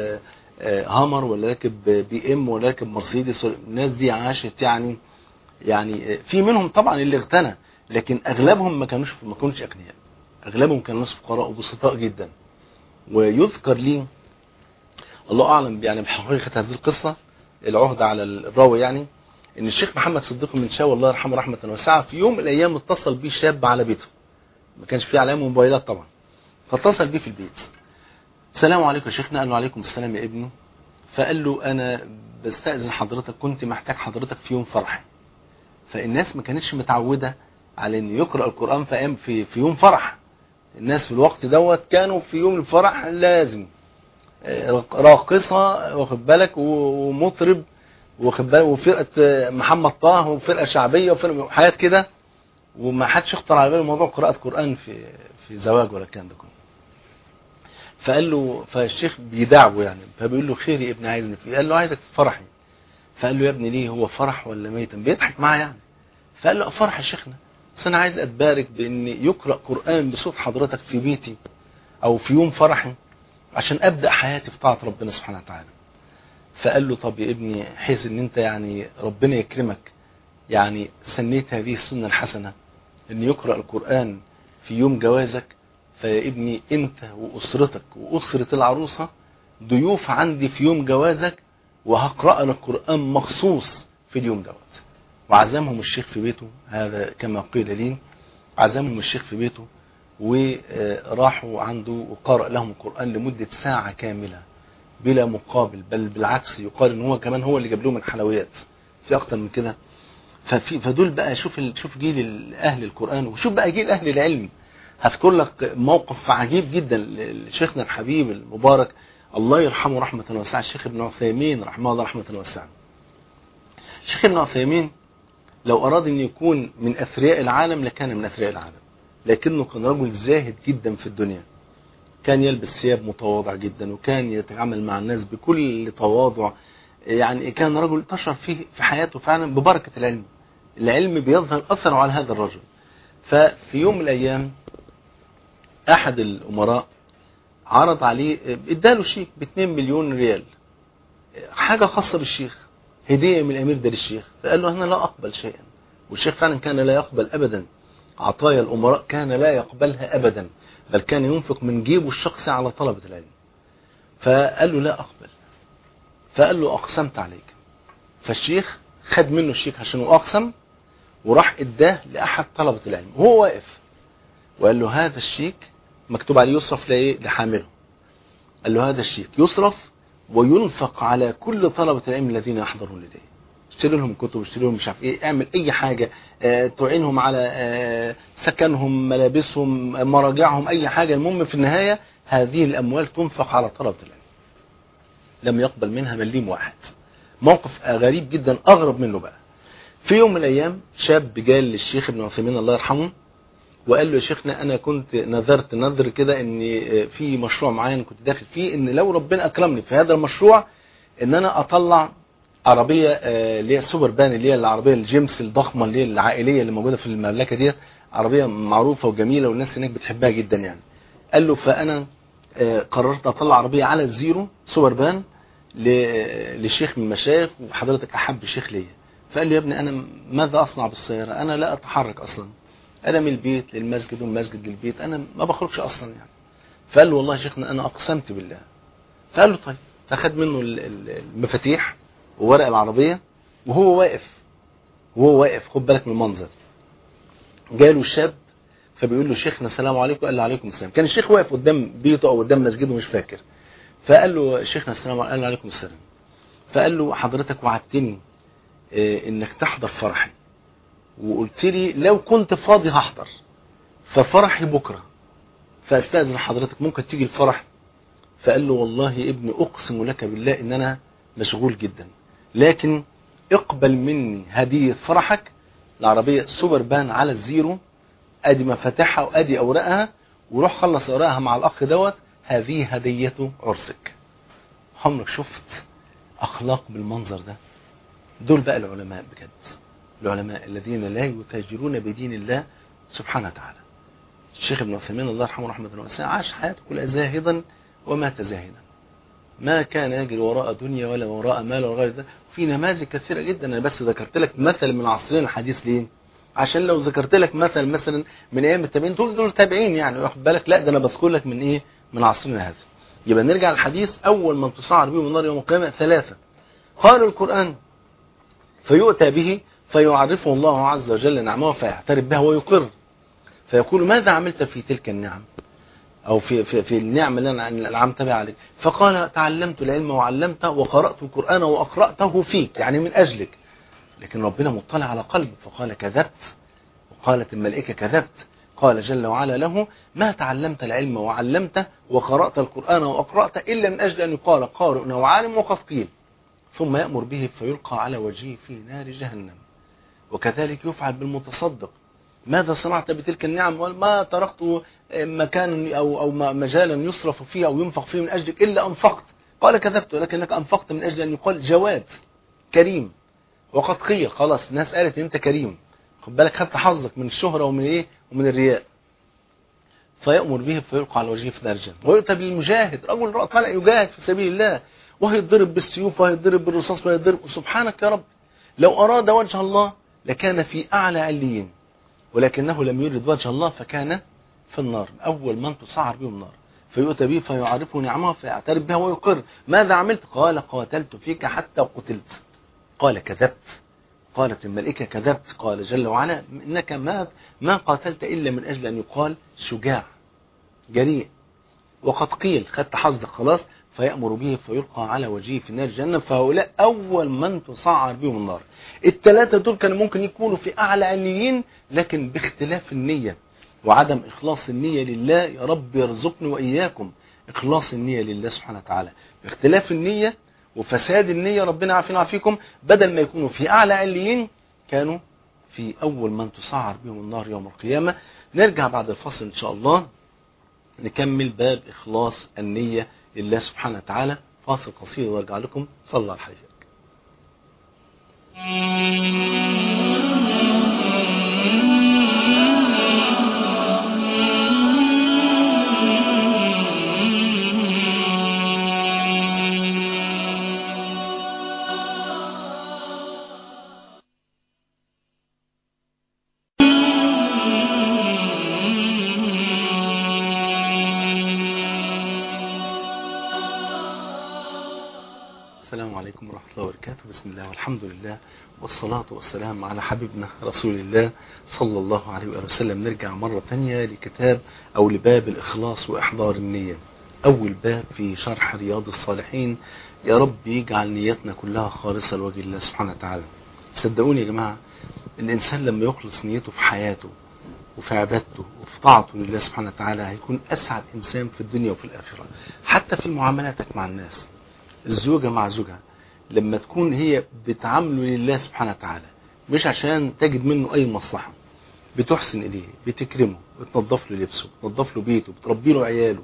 هامر ولا راكب بي ام ولا راكب مرسيدس. الناس دي عاشت يعني يعني في منهم طبعا اللي اغتنى، لكن اغلبهم ما كانوش ما كانوش اغنياء، اغلبهم كانوا ناس فقراء وبسطاء جدا. ويذكر لي الله اعلم يعني بحقيقه هذه القصه، العهد على الراوي يعني، ان الشيخ محمد صديق المنشاوي الله يرحمه رحمه واسعه في يوم من الايام اتصل بيه شاب على بيته، ما كانش فيه علامه موبايلات طبعا، فاتصل بيه في البيت. السلام عليكم يا شيخنا. قال له عليكم السلام يا ابني. فقال له انا بستأذن حضرتك، كنت محتاج حضرتك في يوم فرحي. فالناس ما كانتش متعوده على انه يقرأ القرآن في في في يوم فرح. الناس في الوقت دوت كانوا في يوم الفرح لازم راقصه واخد بالك ومطرب واخد بالك وفرقه محمد طه وفرقه شعبيه وفرقه حاجات كده، وما حدش يخطر على باله موضوع قراءه قرآن في في زواج ولا الكلام ده كله. فقال له فالشيخ بيدعوه يعني، فبيقول له خير يا ابني عايزني في؟ قال له عايزك في فرحي. فقال له يا ابني ليه، هو فرح ولا ميتا؟ بيضحك معاه يعني. فقال له فرح يا شيخنا، بس انا عايز اتبارك بان يقرأ قرآن بصوت حضرتك في بيتي او في يوم فرحي عشان ابدا حياتي في طاعه ربنا سبحانه وتعالى. فقال له طب يا ابني حيث ان انت يعني ربنا يكرمك يعني سنيت هذه السنه الحسنه ان يقرأ القرآن في يوم جوازك، فيا ابني انت واسرتك واسره العروسه ضيوف عندي في يوم جوازك، وهقرأ لك القرآن مخصوص في اليوم دوت. وعزمهم الشيخ في بيته، هذا كما قيل لي، عزمهم الشيخ في بيته وراحوا عنده وقرأ لهم القرآن لمدة ساعة كاملة بلا مقابل، بل بالعكس يقال ان هو كمان هو اللي جاب لهم الحلويات في اكتر من كده. ففي فدول بقى شوف شوف جيل اهل القرآن، وشوف بقى جيل اهل العلم. هذكر لك موقف عجيب جدا لشيخنا الحبيب المبارك الله يرحمه رحمة واسعة، الشيخ ابن عثيمين رحمه الله رحمة واسعة. الشيخ ابن عثيمين لو اراد ان يكون من اثرياء العالم لكان من اثرياء العالم، لكنه كان رجل زاهد جدا في الدنيا، كان يلبس ثياب متواضع جدا وكان يتعامل مع الناس بكل تواضع. يعني كان رجل تشعر فيه في حياته فعلا ببركة العلم، العلم بيظهر أثره على هذا الرجل. ففي يوم من الأيام أحد الأمراء عرض عليه، اداله شيك باثنين مليون ريال، حاجة خاصة بالشيخ، هدية من الأمير ده للشيخ. فقال له أنا لا أقبل شيئا، والشيخ فعلا كان لا يقبل أبدا عطايا الأمراء، كان لا يقبلها أبدا، بل كان ينفق من جيبه الشخصي على طلبة العلم. فقال له لا أقبل. فقال له أقسمت عليك. فالشيخ خد منه الشيك عشان أقسم، وراح اداه لأحد طلبة العلم وهو واقف، وقال له هذا الشيك مكتوب عليه يصرف لإيه؟ لحامله. قال له هذا الشيك يصرف وينفق على كل طلبة العلم الذين يحضرون لديه، اشتري لهم كتب، اشتري لهم مش عارف ايه، اعمل اي حاجه، اه تعينهم على اه سكنهم، ملابسهم، مراجعهم، اي حاجه. المهم في النهايه هذه الاموال تنفق على طلبه العلم. لم يقبل منها مليم واحد. موقف غريب جدا، اغرب منه بقى في يوم من الايام شاب جاء للشيخ ابن عثيمين الله يرحمه وقال له يا شيخنا انا كنت نذرت نذر كده ان في مشروع معين كنت داخل فيه، ان لو ربنا اكرمني في هذا المشروع ان انا اطلع عربيه اللي هي السوبر بان، اللي هي العربيه الجيمس الضخمه اللي هي العائليه اللي موجوده في المملكه دي، عربيه معروفه وجميله والناس هناك بتحبها جدا يعني. قال له فانا قررت اطلع عربيه على الزيرو سوبر بان للشيخ من المشايخ، وحضرتك احب الشيخ ليا. فقال له يا ابني انا ماذا اصنع بالسياره، انا لا اتحرك اصلا، انا من البيت للمسجد والمسجد للبيت، انا ما بخرجش اصلا يعني. فقال له والله يا شيخنا انا اقسمت بالله. فقال له طيب. فاخد منه المفاتيح وورق العربيه وهو واقف، وهو واقف خد بالك من المنظر. جاله الشاب فبيقول له شيخنا السلام عليكم. قال له عليكم السلام. كان الشيخ واقف قدام بيته او قدام مسجده مش فاكر. فقال له شيخنا السلام عليكم. قال له عليكم السلام. فقال له حضرتك وعدتني انك تحضر فرحي، وقلت لي لو كنت فاضي هحضر، ففرحي بكره، فاستاذن حضرتك ممكن تيجي الفرح؟ فقال له والله يا ابني اقسم لك بالله ان انا مشغول جدا، لكن اقبل مني هدية فرحك، العربية سوبر بان على الزيرو، ادي مفاتيحها وادي اوراقها، وروح خلص اوراقها مع الاخ دوت، هذه هدية عرسك. عمرك شفت اخلاق بالمنظر ده؟ دول بقى العلماء بجد، العلماء الذين لا يتاجرون بدين الله سبحانه وتعالى. الشيخ ابن عثيمين الله يرحمه رحمة واسعة عاش حياته كلها زاهدا ومات زاهدا، ما كان يجري وراء دنيا ولا وراء مال ولا غير ده. في نماذج كثيرة جدا. أنا بس ذكرت لك مثل من عصرنا الحديث ليه؟ عشان لو ذكرت لك مثل مثلا من ايام التابعين دول دول تابعين يعني واخد بالك، لا ده انا بذكر لك من ايه؟ من عصرنا هذا. يبقى نرجع للحديث. اول من تصعر بهم النار يوم القيامه ثلاثه قالوا القران فيؤتى به فيعرفه الله عز وجل نعمه فيعترف بها ويقر، فيقول ماذا عملت في تلك النعم او في في, في النعم اللي انا انعمت بها عليك؟ فقال تعلمت العلم وعلمته وقرات القران واقراته فيك، يعني من اجلك. لكن ربنا مطلع على قلبه فقال كذبت. وقالت الملائكة كذبت. قال جل وعلا له ما تعلمت العلم وعلمته وقرأت القرآن وأقرأت إلا من أجل أن يقال قارئ وعالم وقد قيل، ثم يأمر به فيلقى على وجهه في نار جهنم. وكذلك يفعل بالمتصدق. ماذا صنعت بتلك النعم؟ وما تركت مكانا أو, أو مجالا يصرف فيه أو ينفق فيه من أجلك إلا أنفقت. قال كذبت، ولكنك أنفقت من أجل أن يقال جواد كريم وقد قيل. خلاص الناس قالت انت كريم، خد بالك خدت حظك من الشهرة ومن ايه ومن الرياء. فيأمر به فيلقى على وجهه في نار جهنم. ويؤتى بالمجاهد، رجل طالع يجاهد في سبيل الله وهيضرب بالسيوف وهيضرب بالرصاص وهيضرب. سبحانك يا رب، لو أراد وجه الله لكان في أعلى عليين، ولكنه لم يرد وجه الله فكان في النار. أول من تصعر به النار. فيؤتى به فيعرفه نعمه فيعترف بها ويقر. ماذا عملت؟ قال قاتلت فيك حتى قتلت. قال كذبت. قالت الملائكة كذبت. قال جل وعلا إنك ما ما قاتلت إلا من أجل أن يقال شجاع جريء وقد قيل خدت حظك خلاص. فيأمر به فيلقى على وجهه في نار جهنم. فهؤلاء أول من تصعر بهم النار. الثلاثة دول كانوا ممكن يكونوا في أعلى عليين، لكن باختلاف النية وعدم إخلاص النية لله. يا رب يرزقني وإياكم إخلاص النية لله سبحانه وتعالى. باختلاف النية وفساد النية ربنا عافينا وعافيكم، بدل ما يكونوا في أعلى عليين كانوا في أول من تصعر بهم النار يوم القيامة. نرجع بعد الفصل إن شاء الله نكمل باب إخلاص النية لله سبحانه وتعالى. فاصل قصير وارجع لكم. صلى الله عليه وسلم. السلام عليكم ورحمة الله وبركاته. بسم الله والحمد لله والصلاة والسلام على حبيبنا رسول الله صلى الله عليه وآله وسلم. نرجع مرة تانية لكتاب أو لباب الإخلاص وإحضار النية. أول باب في شرح رياض الصالحين. يا رب يجعل نيتنا كلها خالصة لوجه الله سبحانه وتعالى. صدقوني يا جماعة، الإنسان لما يخلص نيته في حياته وفي عبادته وفي طاعته لله سبحانه وتعالى هيكون أسعد إنسان في الدنيا وفي الآخرة. حتى في معاملاتك مع الناس، الزوجة مع زوجها لما تكون هي بتعامله لله سبحانه وتعالى مش عشان تجد منه أي مصلحة، بتحسن إليه، بتكرمه، بتنظف له لبسه، بتنظف له بيته، بتربي له عياله،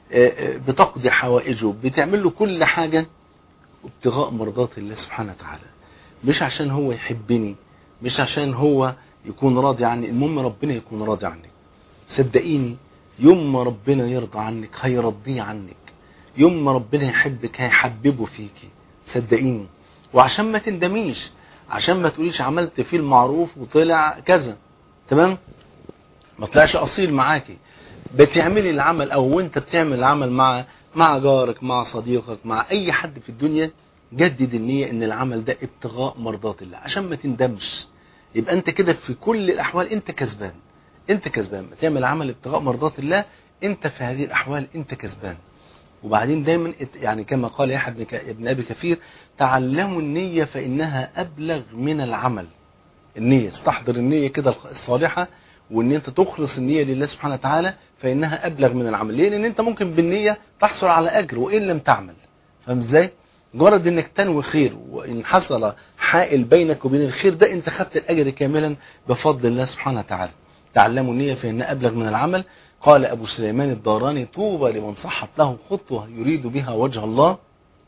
بتقضي حوائجه، بتعمل له كل حاجة ابتغاء مرضات الله سبحانه وتعالى، مش عشان هو يحبني، مش عشان هو يكون راضي عني، المهم ربنا يكون راضي عنك. صدقيني يوم ما ربنا يرضى عنك هيرضيه عنك، يوم ما ربنا يحبك هيحببه فيكي. صدقيني. وعشان ما تندميش، عشان ما تقوليش عملت فيه المعروف وطلع كذا، تمام، ما طلعش اصيل معاكي. بتعملي العمل او وانت بتعمل العمل مع مع جارك، مع صديقك، مع اي حد في الدنيا، جدد النية ان العمل ده ابتغاء مرضات الله عشان ما تندمش. يبقى انت كده في كل الاحوال انت كسبان، انت كسبان. تعمل عمل ابتغاء مرضات الله، انت في هذه الاحوال انت كسبان. وبعدين دايما يعني كما قال يحيى ابن ابي كثير تعلموا النية فانها ابلغ من العمل. النية، استحضر النية كده الصالحة، وان انت تخلص النية لله سبحانه وتعالى، فانها ابلغ من العمل. ليه؟ لان انت ممكن بالنية تحصل على اجر وان لم تعمل. فاهم ازاي؟ مجرد انك تنوي خير وان حصل حائل بينك وبين الخير ده انت خدت الاجر كاملا بفضل الله سبحانه وتعالى. تعلموا النية فانها ابلغ من العمل. قال ابو سليمان الداراني طوبى لمن صحت له خطوة يريد بها وجه الله.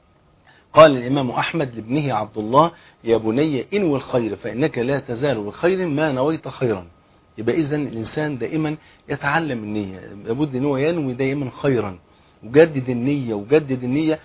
قال الامام احمد لابنه عبد الله يا بني انوي الخير فانك لا تزال بخير ما نويت خيرا. يبقى اذا الانسان دائما يتعلم النية، لابد ان هو ينوي دائما خيرا. وجدد النية وجدد النية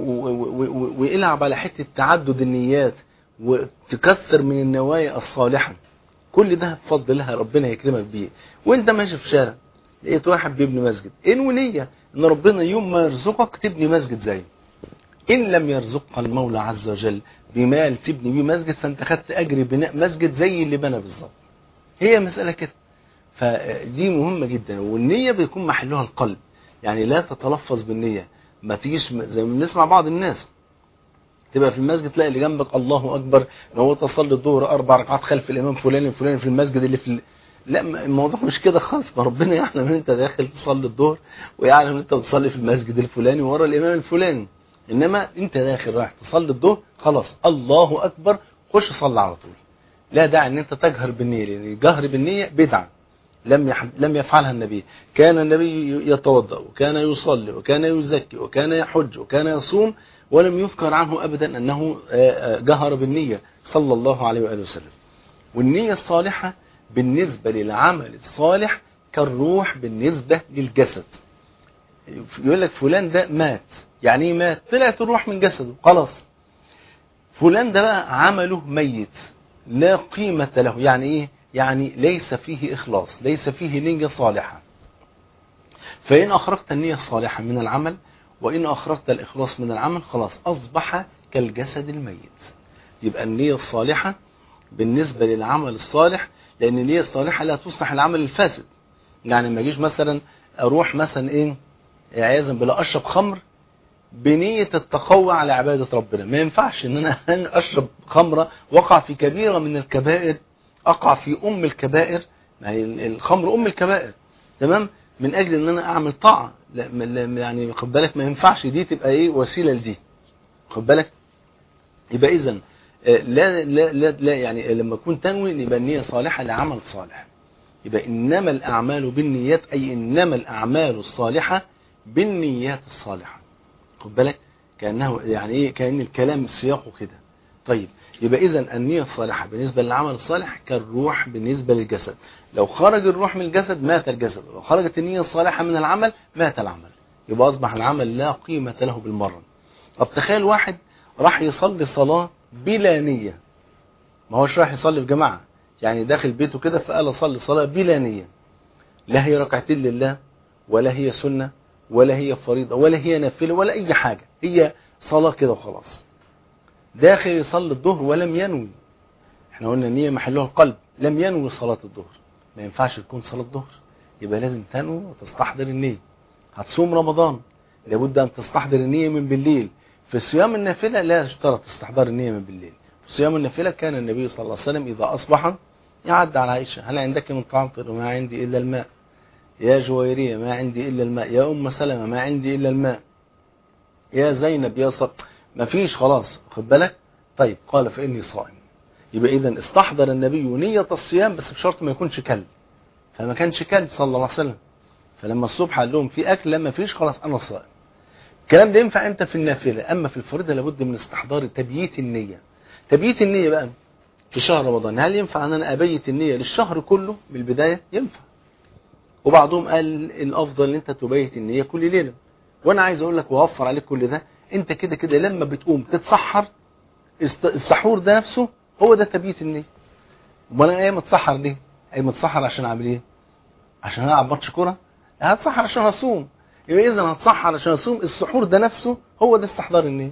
والعب على حتة تعدد النيات وتكثر من النوايا الصالحة. كل ده بفضلها ربنا يكرمك بيه. وانت ماشي في شارع لقيت واحد بيبني مسجد، انوي نية ان ربنا يوم ما يرزقك تبني مسجد زيه. ان لم يرزقك المولى عز وجل بمال تبني بيه مسجد، فانت خدت اجر بناء مسجد زي اللي بنى بالظبط. هي مسألة كده. فدي مهمة جدا. والنية بيكون محلها القلب، يعني لا تتلفظ بالنية. ما تيجيش زي ما بنسمع بعض الناس تبقى في المسجد تلاقي اللي جنبك الله اكبر ان هو تصلي الظهر اربع ركعات خلف الامام فلان الفلاني في المسجد اللي في ال... لا، الموضوع مش كده خالص. ما ربنا يعلم ان انت داخل تصلي الظهر ويعلم ان انت بتصلي في المسجد الفلاني ورا الامام الفلاني، انما انت داخل رايح تصلي الظهر خلاص الله اكبر خش صلي على طول. لا داعي ان انت تجهر بالنية، لان الجهر بالنية بدعة لم يح... لم يفعلها النبي. كان النبي يتوضا وكان يصلي وكان يزكي وكان يحج وكان يصوم، ولم يذكر عنه ابدا انه جهر بالنية صلى الله عليه واله وسلم. والنية الصالحة بالنسبة للعمل الصالح كالروح بالنسبة للجسد. يقول لك فلان ده مات، يعني ايه مات؟ طلعت الروح من جسده خلاص. فلان ده بقى عمله ميت لا قيمة له، يعني ايه؟ يعني ليس فيه إخلاص، ليس فيه نية صالحة. فإن أخرجت النية الصالحة من العمل وإن أخرجت الإخلاص من العمل خلاص أصبح كالجسد الميت. يبقى النية الصالحة بالنسبة للعمل الصالح، لأن النية الصالحة لا تصلح العمل الفاسد. يعني ما يجيش مثلا أروح مثلا إيه عياذا بالله أشرب خمر بنية التقوى على عبادة ربنا. ما ينفعش إن أنا أشرب خمرة وقع في كبيرة من الكبائر، أقع في أم الكبائر، الخمر أم الكبائر، تمام، من أجل أن أنا أعمل طاعة. يعني خد بالك ما ينفعش دي تبقى إيه وسيلة لدي، خد بالك. يبقى إذن لا, لا, لا, لا يعني لما أكون تنوي يبقى النية صالحة لعمل صالح. يبقى إنما الأعمال بالنيات، أي إنما الأعمال الصالحة بالنيات الصالحة، خد بالك. كأنه يعني إيه، كأن الكلام سياقه كده. طيب يبقى إذن النية الصالحة بالنسبة للعمل الصالح كالروح بالنسبة للجسد. لو خرج الروح من الجسد مات الجسد، لو خرجت النية الصالحة من العمل مات العمل. يبقى أصبح العمل لا قيمة له بالمرة. طب تخيل واحد راح يصلي صلاة بلا نية، ما هوش راح يصلي في جماعة، يعني داخل بيته كده فقال صلي صلاة بلا نية، لا هي ركعتين لله ولا هي سنة ولا هي فريضة ولا هي نافلة ولا أي حاجة، هي صلاة كده وخلاص. داخل يصلي الظهر ولم ينوي، احنا قلنا النية محلها القلب، لم ينوي صلاة الظهر. ما ينفعش تكون صلاة الظهر، يبقى لازم تنوي وتستحضر النية. هتصوم رمضان لابد أن تستحضر النية من بالليل. في صيام النافلة لا يشترط استحضار النية من بالليل. في صيام النافلة كان النبي صلى الله عليه وسلم إذا أصبح يعد على عائشة هل عندك من طعام؟ ما عندي إلا الماء. يا جويرية ما عندي إلا الماء. يا أم سلمة ما عندي إلا الماء. يا زينب يا صب ما فيش خلاص، خد بالك. طيب قال فإني صائم. يبقى إذن استحضر النبي نية الصيام بس بشرط ما يكونش كل، فما كانش كل صلى الله عليه وسلم. فلما الصبح قال لهم في أكل لما فيش خلاص أنا صائم. الكلام ده ينفع أنت في النافلة، أما في الفريضة لابد من استحضار تبييت النية. تبييت النية بقى في شهر رمضان، هل ينفع أن أنا أبيت النية للشهر كله من البداية؟ ينفع. وبعضهم قال الأفضل أن أنت تبيت النية كل ليلة. وأنا عايز أقول لك وأوفر عليك كل ده، أنت كده كده لما بتقوم تتسحر السحور ده نفسه هو ده تبييت النية. وانا ايه متسحر ليه؟ ايه متسحر عشان اعمل ايه؟ عشان العب ماتش كوره؟ هتسحر عشان اصوم. يبقى اذا هتسحر عشان اصوم، السحور ده نفسه هو ده استحضار النية.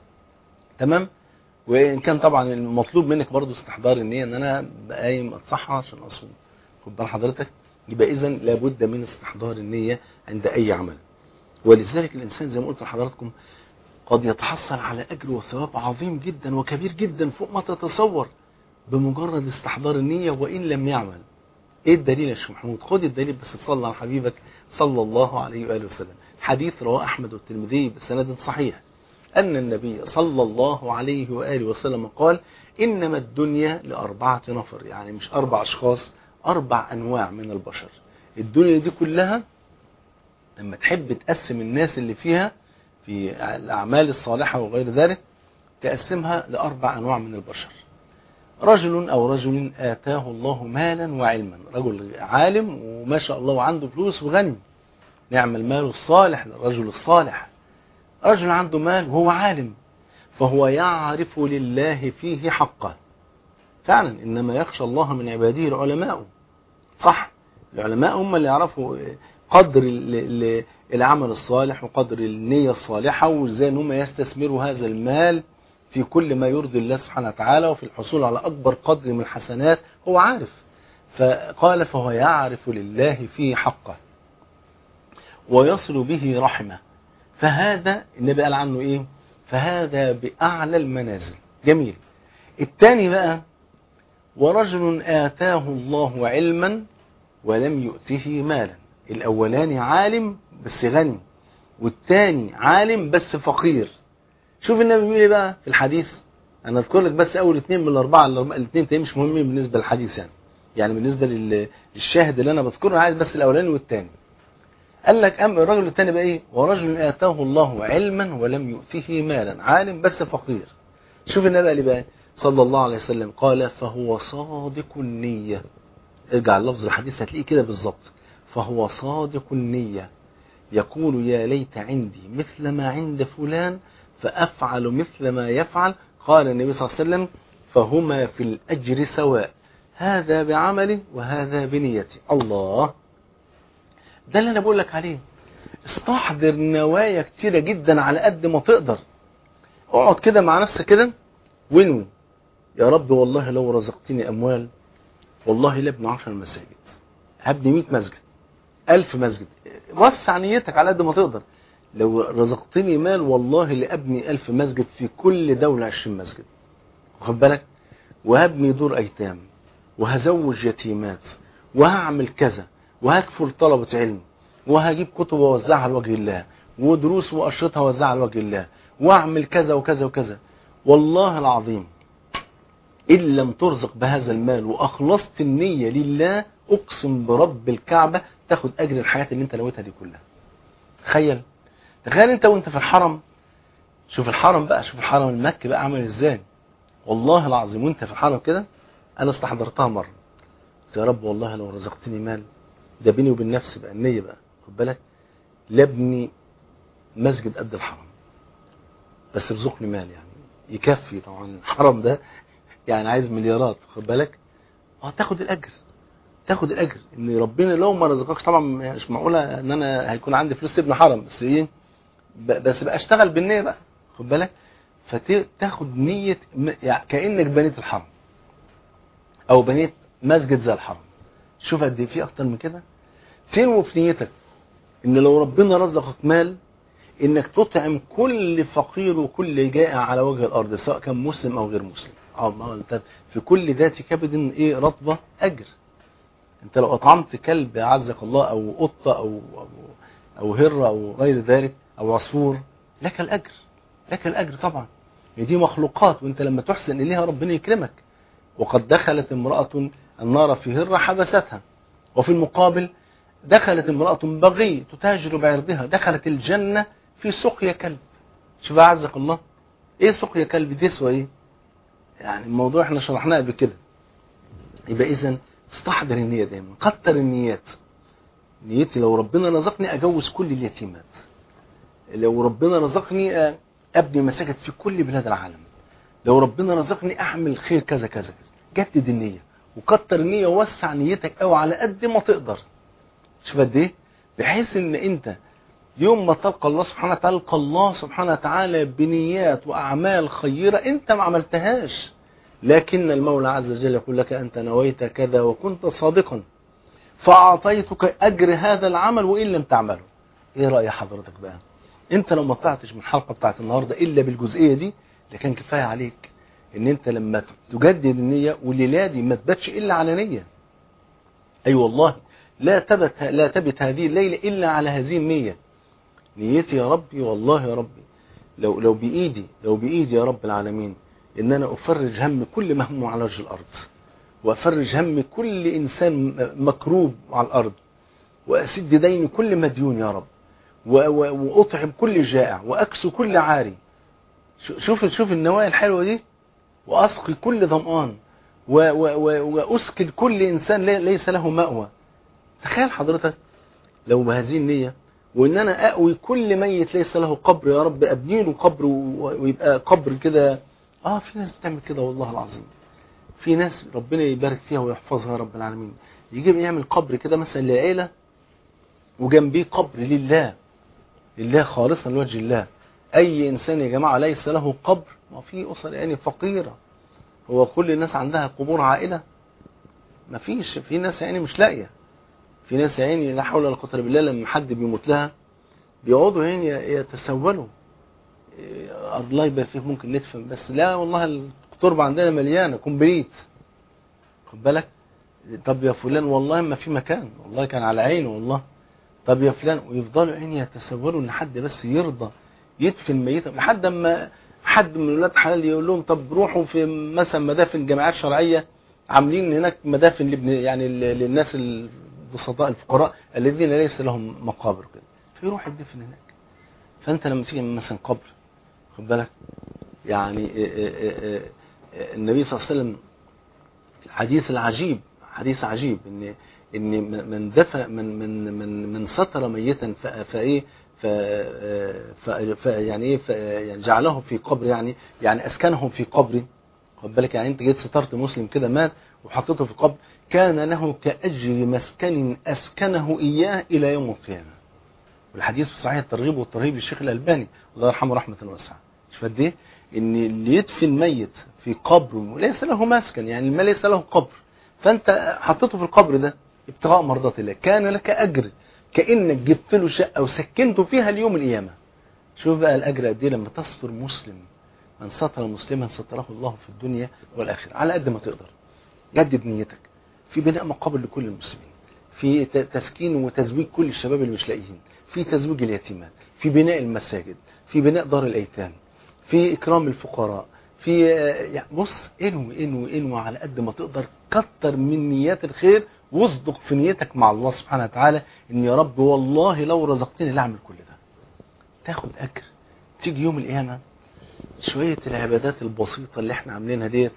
تمام؟ وان كان طبعا المطلوب منك برضو استحضار النية ان انا قايم اتسحر عشان اصوم، خد بال حضرتك. يبقى اذا لابد من استحضار النية عند اي عمل. ولذلك الانسان زي ما قلت لحضراتكم قد يتحصل على اجر وثواب عظيم جدا وكبير جدا فوق ما تتصور بمجرد استحضار النية وإن لم يعمل. إيه الدليل يا شيخ محمود؟ خد الدليل بس تصلى على حبيبك صلى الله عليه وآله وسلم. حديث رواه أحمد والترمذي بسند صحيح أن النبي صلى الله عليه وآله وسلم قال إنما الدنيا لأربعة نفر، يعني مش أربع أشخاص، أربع أنواع من البشر. الدنيا دي كلها لما تحب تقسم الناس اللي فيها في الأعمال الصالحة وغير ذلك تقسمها لأربع أنواع من البشر. رجل أو رجل آتاه الله مالا وعلما، رجل عالم وما شاء الله وعنده فلوس وغني، نعم المال الصالح للرجل الصالح. رجل عنده مال وهو عالم، فهو يعرف لله فيه حقه فعلا. إنما يخشى الله من عباده العلماء، صح؟ العلماء هم اللي يعرفوا قدر العمل الصالح وقدر النية الصالحة، وإزاي هم يستثمروا هذا المال في كل ما يرضي الله سبحانه وتعالى، وفي الحصول على أكبر قدر من الحسنات. هو عارف، فقال فهو يعرف لله فيه حقه ويصل به رحمه، فهذا النبي قال عنه إيه؟ فهذا بأعلى المنازل. جميل. الثاني بقى، ورجل آتاه الله علما ولم يؤته مالا. الأولاني عالم بس غني، والثاني عالم بس فقير. شوف النبي بيقول ايه بقى في الحديث. انا اذكر لك بس اول اثنين من الاربعه، الاثنين تاني مش مهمين بالنسبه للحديث، يعني يعني بالنسبه للشاهد اللي انا بذكره، عايز بس الاولاني والثاني. قال لك ام الرجل الثاني بقى ايه؟ ورجل اتاه الله علما ولم يؤته مالا. عالم بس فقير. شوف النبي قال بقى صلى الله عليه وسلم، قال فهو صادق النيه. ارجع للفظ الحديث هتلاقيه كده بالظبط. فهو صادق النيه يقول يا ليت عندي مثل ما عند فلان فأفعل مثل ما يفعل. قال النبي صلى الله عليه وسلم فهما في الأجر سواء، هذا بعملي وهذا بنيتي. الله، ده اللي أنا بقول لك عليه. استحضر نوايا كتيرة جدا على قد ما تقدر. اقعد كده مع نفسك كده وانوي، يا رب والله لو رزقتني أموال والله لابني عشر مساجد، هبني مئة مسجد، ألف مسجد. وسع نيتك على قد ما تقدر. لو رزقتني مال والله لأبني ألف مسجد في كل دولة عشرين مسجد، واخد بالك؟ وهبني دور أيتام، وهزوج يتيمات، وهعمل كذا، وهكفل طلبة علم، وهجيب كتب ووزعها لوجه الله، ودروس وأشرطها ووزعها لوجه الله، وأعمل كذا وكذا وكذا. والله العظيم إن لم ترزق بهذا المال وأخلصت النية لله، أقسم برب الكعبة تاخد أجر الحياة اللي انت نويتها دي كلها. تخيل تخيل انت وانت في الحرم. شوف الحرم بقى، شوف الحرم المكي بقى عامل ازاي. والله العظيم وانت في الحرم كده، انا استحضرتها مرة، يا رب والله لو رزقتني مال، ده بيني وبين نفسي بقى النية بقى، خد بالك، لابني مسجد قد الحرم، بس رزقني مال يعني يكفي. طبعا الحرم ده يعني عايز مليارات، خد بالك. اه تاخد الاجر، تاخد الاجر ان ربنا لو ما رزقكش. طبعا مش معقوله ان انا هيكون عندي فلوس ابن حرم، بس ايه، بس بقى اشتغل بالنيه بقى، خد بالك. فتاخد نيه يعني كانك بنيت الحرم او بنيت مسجد زي الحرم. شوف قد ايه في اكتر من كده. تنوي في نيتك ان لو ربنا رزقك مال، انك تطعم كل فقير وكل جائع على وجه الارض، سواء كان مسلم او غير مسلم. اه في كل ذات كبد ايه رطبه اجر. انت لو اطعمت كلب عزك الله، او قطه او او, أو هره او غير ذلك، او عصفور، لك الاجر، لك الاجر طبعا. دي مخلوقات، وانت لما تحسن اليها ربنا يكرمك. وقد دخلت امراه النار في هره حبستها، وفي المقابل دخلت امراه بغي تتاجر بعرضها، دخلت الجنه في سقيا كلب. شوف عزك الله، ايه سقيا كلب دي تسوى ايه؟ يعني الموضوع احنا شرحناه قبل كده. يبقى اذا استحضر النية دايما، كتر النيات. نيتي لو ربنا رزقني اجوز كل اليتيمات، لو ربنا رزقني ابني مساجد في كل بلاد العالم، لو ربنا رزقني اعمل خير كذا كذا. جدد النية وكتر النية ووسع نيتك قوي على قد ما تقدر. شوف قد ايه، بحيث ان انت يوم ما تلقى الله سبحانه وتعالى، تلقى الله سبحانه وتعالى بنيات واعمال خيرة انت ما عملتهاش، لكن المولى عز وجل يقول لك أنت نويت كذا وكنت صادقا فأعطيتك أجر هذا العمل وإن لم تعمله. إيه رأي حضرتك بقى؟ أنت لو ما طلعتش من الحلقة بتاعت النهاردة إلا بالجزئية دي لكن كفاية عليك إن أنت لما تجدد النية، والليلة دي ما تبتش إلا على نية. أي أيوة والله لا تبت لا تبت هذه الليلة إلا على هذه النية. نيتي يا ربي، والله يا ربي لو لو بإيدي لو بإيدي يا رب العالمين إن أنا أفرج هم كل مهموم على وجه الأرض، وأفرج هم كل إنسان مكروب على الأرض، وأسد دين كل مديون يا رب، وأطعم كل جائع، وأكسو كل عاري. شوف شوف النوايا الحلوة دي، وأسقي كل ظمآن، وأسكن كل إنسان ليس له مأوى. تخيل حضرتك لو بهذه النية وان انا اقوي كل ميت ليس له قبر، يا رب ابني له قبر ويبقى قبر كده. اه في ناس بتعمل كده والله العظيم، في ناس ربنا يبارك فيها ويحفظها يا رب العالمين، يجيب يعمل قبر كده مثلا لعيله وجنبيه قبر لله، لله خالصا لوجه الله. اي انسان يا جماعه ليس له قبر، ما في اسر يعني فقيره، هو كل الناس عندها قبور عائله؟ ما فيش، في ناس يعني مش لاقيه، في ناس يعني لا حول ولا قوه الا بالله لما حد بيموت لها بيقعدوا يعني يتسولوا، الله يبارك فيك ممكن ندفن، بس لا والله التربه عندنا مليانه كومبليت، خد بالك. طب يا فلان والله ما في مكان، والله كان على عينه والله، طب يا فلان، ويفضلوا يعني يتسولوا ان حد بس يرضى يدفن ميتهم، لحد اما حد من ولاد حلال يقول لهم طب روحوا في مثلا مدافن جمعيات شرعيه عاملين هناك مدافن لابن يعني للناس البسطاء الفقراء الذين ليس لهم مقابر كده، فيروح يدفن هناك. فانت لما تيجي مثلا قبر، خد بالك، يعني النبي صلى الله عليه وسلم الحديث العجيب، حديث عجيب ان ان من دفن من من من من ستر ميتا فايه ف يعني ايه يعني جعله في قبر، يعني يعني اسكنه في قبر، خد بالك. يعني انت جيت سترت مسلم كده مات وحطيته في قبر، كان له كأجر مسكن اسكنه اياه الى يوم القيامه. والحديث في صحيح الترغيب والترهيب للشيخ الألباني الله يرحمه رحمه واسعه. مش قد ايه ان اللي يدفن ميت في قبر وليس له مسكن، يعني ما ليس له قبر، فانت حطيته في القبر ده ابتغاء مرضات الله، كان لك اجر كانك جبت له شقه وسكنته فيها ليوم القيامه. شوف بقى الاجر قد ايه لما تستر مسلم، من ستر مسلما ستره الله في الدنيا والاخره. على قد ما تقدر جدد نيتك في بناء مقابر لكل المسلمين، في تسكين وتزويج كل الشباب اللي مش لاقيين، في تزويج اليتيمات، في بناء المساجد، في بناء دار الايتام، في اكرام الفقراء، في يعني بص انوي انوي انوي على قد ما تقدر، كتر من نيات الخير واصدق في نيتك مع الله سبحانه وتعالى ان يا رب والله لو رزقتني لاعمل كل ده، تاخد اجر. تيجي يوم القيامه شويه العبادات البسيطه اللي احنا عاملينها ديت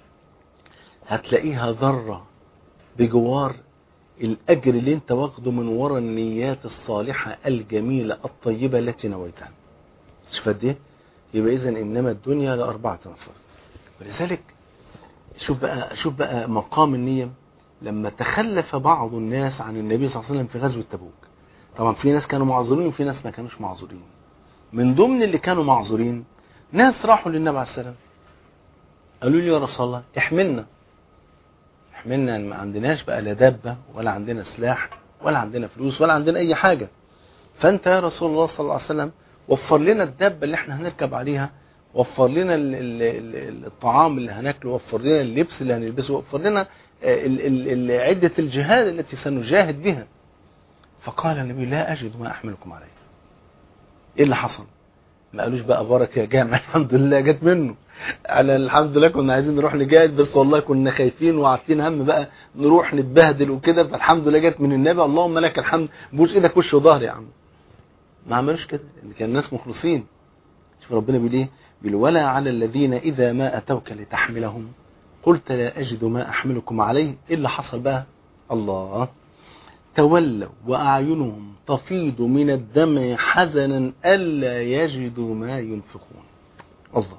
هتلاقيها ذره بجوار الأجر اللي انت واخده من وراء النيات الصالحة الجميلة الطيبة التي نويتها. شوف قد ايه؟ يبقى إذن إنما الدنيا لأربعة نفر. ولذلك شوف بقى شوف بقى مقام النية لما تخلف بعض الناس عن النبي صلى الله عليه وسلم في غزوة تبوك. طبعا في ناس كانوا معذورين وفي ناس ما كانوش معذورين. من ضمن اللي كانوا معذورين ناس راحوا للنبي عليه السلام قالوا له يا رسول الله احملنا احملنا، ما عندناش بقى لا دابة ولا عندنا سلاح ولا عندنا فلوس ولا عندنا اي حاجة، فانت يا رسول الله صلى الله عليه وسلم وفر لنا الدابة اللي احنا هنركب عليها، وفر لنا ال ال ال الطعام اللي هناكله، وفر لنا اللبس اللي هنلبسه، وفر لنا ال ال عدة الجهاد التي سنجاهد بها. فقال النبي لا أجد ما أحملكم عليه. ايه اللي حصل؟ ما قالوش بقى بركة يا جامع الحمد لله جت منه، على الحمد لله كنا عايزين نروح نجاهد بس والله كنا خايفين وعاطين هم بقى نروح نتبهدل وكده، فالحمد لله جت من النبي اللهم لك الحمد، بوش ايدك وش وظهر يا عم. ما عملوش كده لان كان الناس مخلصين. شوف ربنا بيقول ايه؟ بيقول ولا على الذين اذا ما اتوك لتحملهم قلت لا اجد ما احملكم عليه. ايه اللي حصل بقى؟ الله تولوا واعينهم تفيض من الدمع حزنا الا يجدوا ما ينفقون. الله.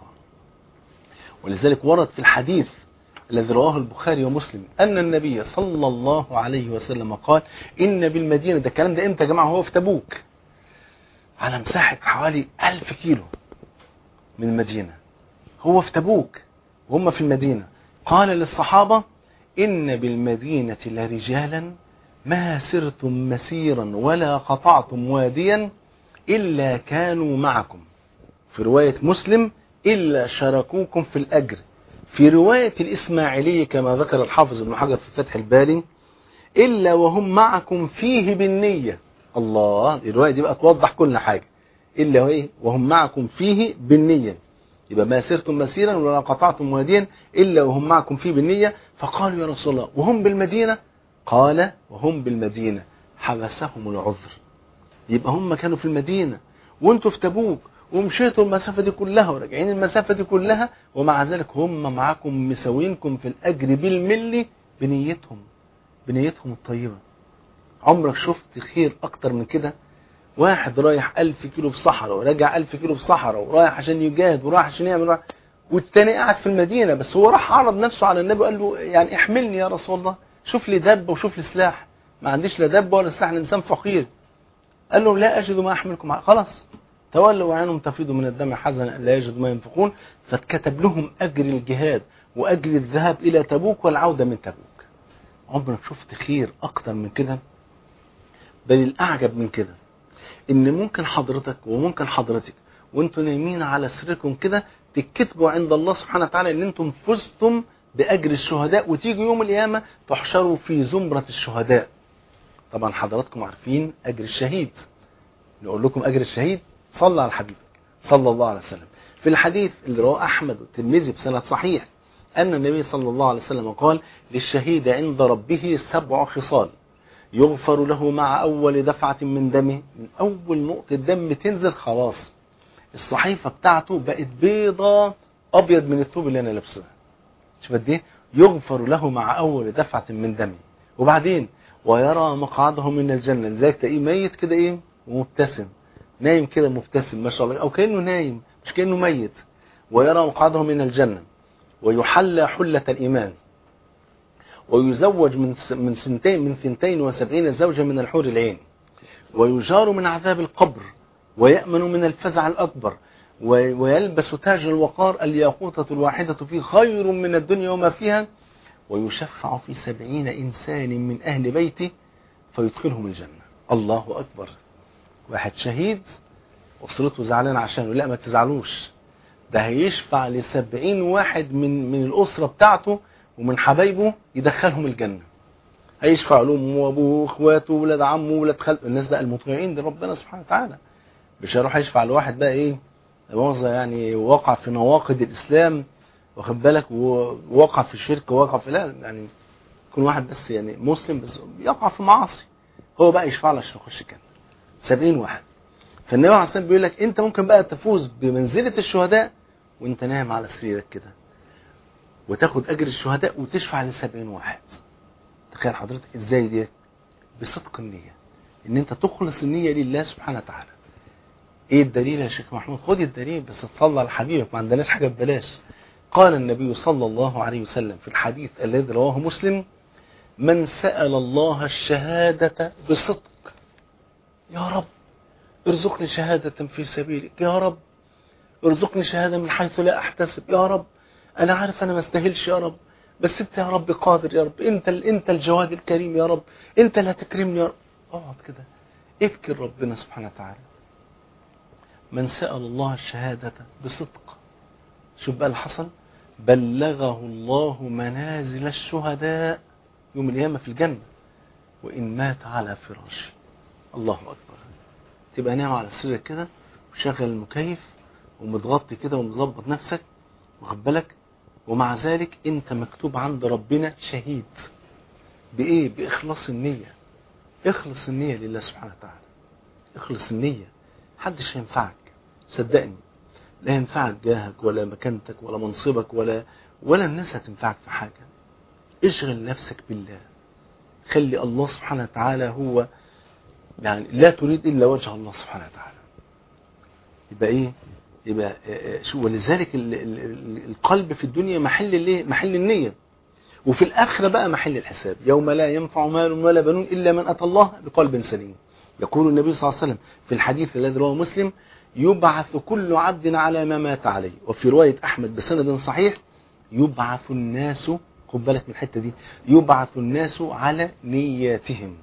ولذلك ورد في الحديث الذي رواه البخاري ومسلم أن النبي صلى الله عليه وسلم قال إن بالمدينة، ده الكلام ده إمتى يا جماعة؟ هو في تبوك على مساحة حوالي ألف كيلو من المدينة، هو في تبوك وهم في المدينة. قال للصحابة إن بالمدينة لرجالا ما سرتم مسيرا ولا قطعتم واديا إلا كانوا معكم، في رواية مسلم إلا شاركوكم في الأجر، في رواية الإسماعيلية كما ذكر الحافظ ابن حجر في فتح الباري إلا وهم معكم فيه بالنية. الله، الرواية دي بقى توضح كل حاجة، إلا إيه؟ وهم معكم فيه بالنية. يبقى ما سرتم مسيرا ولا قطعتم واديا إلا وهم معكم فيه بالنية. فقالوا يا رسول الله وهم بالمدينة؟ قال وهم بالمدينة حبسهم العذر. يبقى هم كانوا في المدينة وانتوا في تبوك ومشيتوا المسافة دي كلها وراجعين المسافة دي كلها، ومع ذلك هم معاكم مساوينكم في الأجر بالملي بنيتهم بنيتهم الطيبة. عمرك شفت خير أكتر من كده؟ واحد رايح ألف كيلو في صحراء وراجع ألف كيلو في صحراء ورايح عشان يجاهد ورايح عشان يعمل رايح. والتاني قاعد في المدينة بس هو راح عرض نفسه على النبي وقال له يعني احملني يا رسول الله، شوف لي دب وشوف لي سلاح. ما عنديش لا دب ولا سلاح، الإنسان فقير. قال له لا أجد ما أحملكم عليه. خلاص تولوا وعينهم تفيض من الدم حزنا لا يجد ما ينفقون. فاتكتب لهم أجر الجهاد وأجر الذهاب إلى تبوك والعودة من تبوك. عمرك شفت خير أكتر من كده؟ بل الأعجب من كده إن ممكن حضرتك وممكن حضرتك وانتوا نايمين على سريركم كده تكتبوا عند الله سبحانه وتعالى ان انتم فزتم بأجر الشهداء، وتيجوا يوم القيامة تحشروا في زمرة الشهداء. طبعا حضراتكم عارفين أجر الشهيد. نقول لكم أجر الشهيد، صلى على حبيبك صلى الله عليه وسلم. في الحديث اللي رواه أحمد والترمذي بسند صحيح أن النبي صلى الله عليه وسلم قال: للشهيد عند ربه سبع خصال يغفر له مع أول دفعة من دمه. من أول نقطة دم تنزل خلاص الصحيفة بتاعته بقت بيضة أبيض من الثوب اللي أنا لابسه. شوف قد إيه يغفر له مع أول دفعة من دمه. وبعدين ويرى مقعده من الجنة. لذلك تلاقيه ميت كده إيه ومبتسم، نايم كده مبتسم ما شاء الله، أو كأنه نايم مش كأنه ميت. ويرى مقعده من الجنة ويحلى حلة الإيمان ويزوج من من سنتين من ثنتين وسبعين زوجة من الحور العين ويجار من عذاب القبر ويأمن من الفزع الأكبر ويلبس تاج الوقار الياقوتة الواحدة فيه خير من الدنيا وما فيها ويشفع في سبعين إنسان من أهل بيته فيدخلهم الجنة. الله أكبر. واحد شهيد أسرته زعلان عشانه، لا ما تزعلوش، ده هيشفع لسبعين واحد من من الأسرة بتاعته ومن حبايبه يدخلهم الجنة. هيشفع لهم وابوه واخواته وولاد عمه وولاد خالته، الناس بقى المطيعين لربنا سبحانه وتعالى. مش هيروح يشفع لواحد بقى ايه مؤاخذة يعني وقع في نواقض الإسلام واخد بالك ووقع في الشرك ووقع في لا يعني يكون واحد بس يعني مسلم بس يقع في معاصي، هو بقى يشفع له عشان يخش الجنة سبعين واحد. فالنبي عليه الصلاة والسلام بيقول لك انت ممكن بقى تفوز بمنزلة الشهداء وانت نايم على سريرك كده وتاخد أجر الشهداء وتشفع لسبعين واحد. تخيل حضرتك ازاي دي؟ بصدق النية، ان انت تخلص النية لله سبحانه وتعالى. ايه الدليل يا شيخ محمود؟ خد الدليل بس تصلى على حبيبك، ما عندناش حاجة ببلاش. قال النبي صلى الله عليه وسلم في الحديث الذي رواه مسلم: من سأل الله الشهادة بصدق، يا رب ارزقني شهادة في سبيلك، يا رب ارزقني شهادة من حيث لا احتسب، يا رب انا عارف انا ما استاهلش يا رب، بس انت يا رب قادر يا رب، انت انت الجواد الكريم يا رب، انت اللي هتكرمني يا رب. اقعد كده ابكي ربنا سبحانه وتعالى. من سأل الله الشهادة بصدق، شوف بقى اللي حصل، بلغه الله منازل الشهداء يوم القيامة في الجنة وإن مات على فراشه. الله أكبر. تبقى نايم على سريرك كده وشغل المكيف ومتغطي كده ومظبط نفسك واخد بالك، ومع ذلك انت مكتوب عند ربنا شهيد. بإيه؟ بإخلاص النية. اخلص النية لله سبحانه وتعالى، اخلص النية. محدش هينفعك صدقني، لا ينفعك جاهك ولا مكانتك ولا منصبك ولا ولا الناس هتنفعك في حاجة. اشغل نفسك بالله، خلي الله سبحانه وتعالى هو يعني لا تريد إلا وجه الله سبحانه وتعالى. يبقى إيه؟ يبقى شو ولذلك القلب في الدنيا محل الايه؟ محل النية، وفي الآخرة بقى محل الحساب. يوم لا ينفع مال ولا بنون إلا من أتى الله بقلب سليم. يقول النبي صلى الله عليه وسلم في الحديث الذي رواه مسلم: يبعث كل عبد على ما مات عليه. وفي رواية أحمد بسند صحيح: يبعث الناس، خد بالك من الحتة دي، يبعث الناس على نياتهم.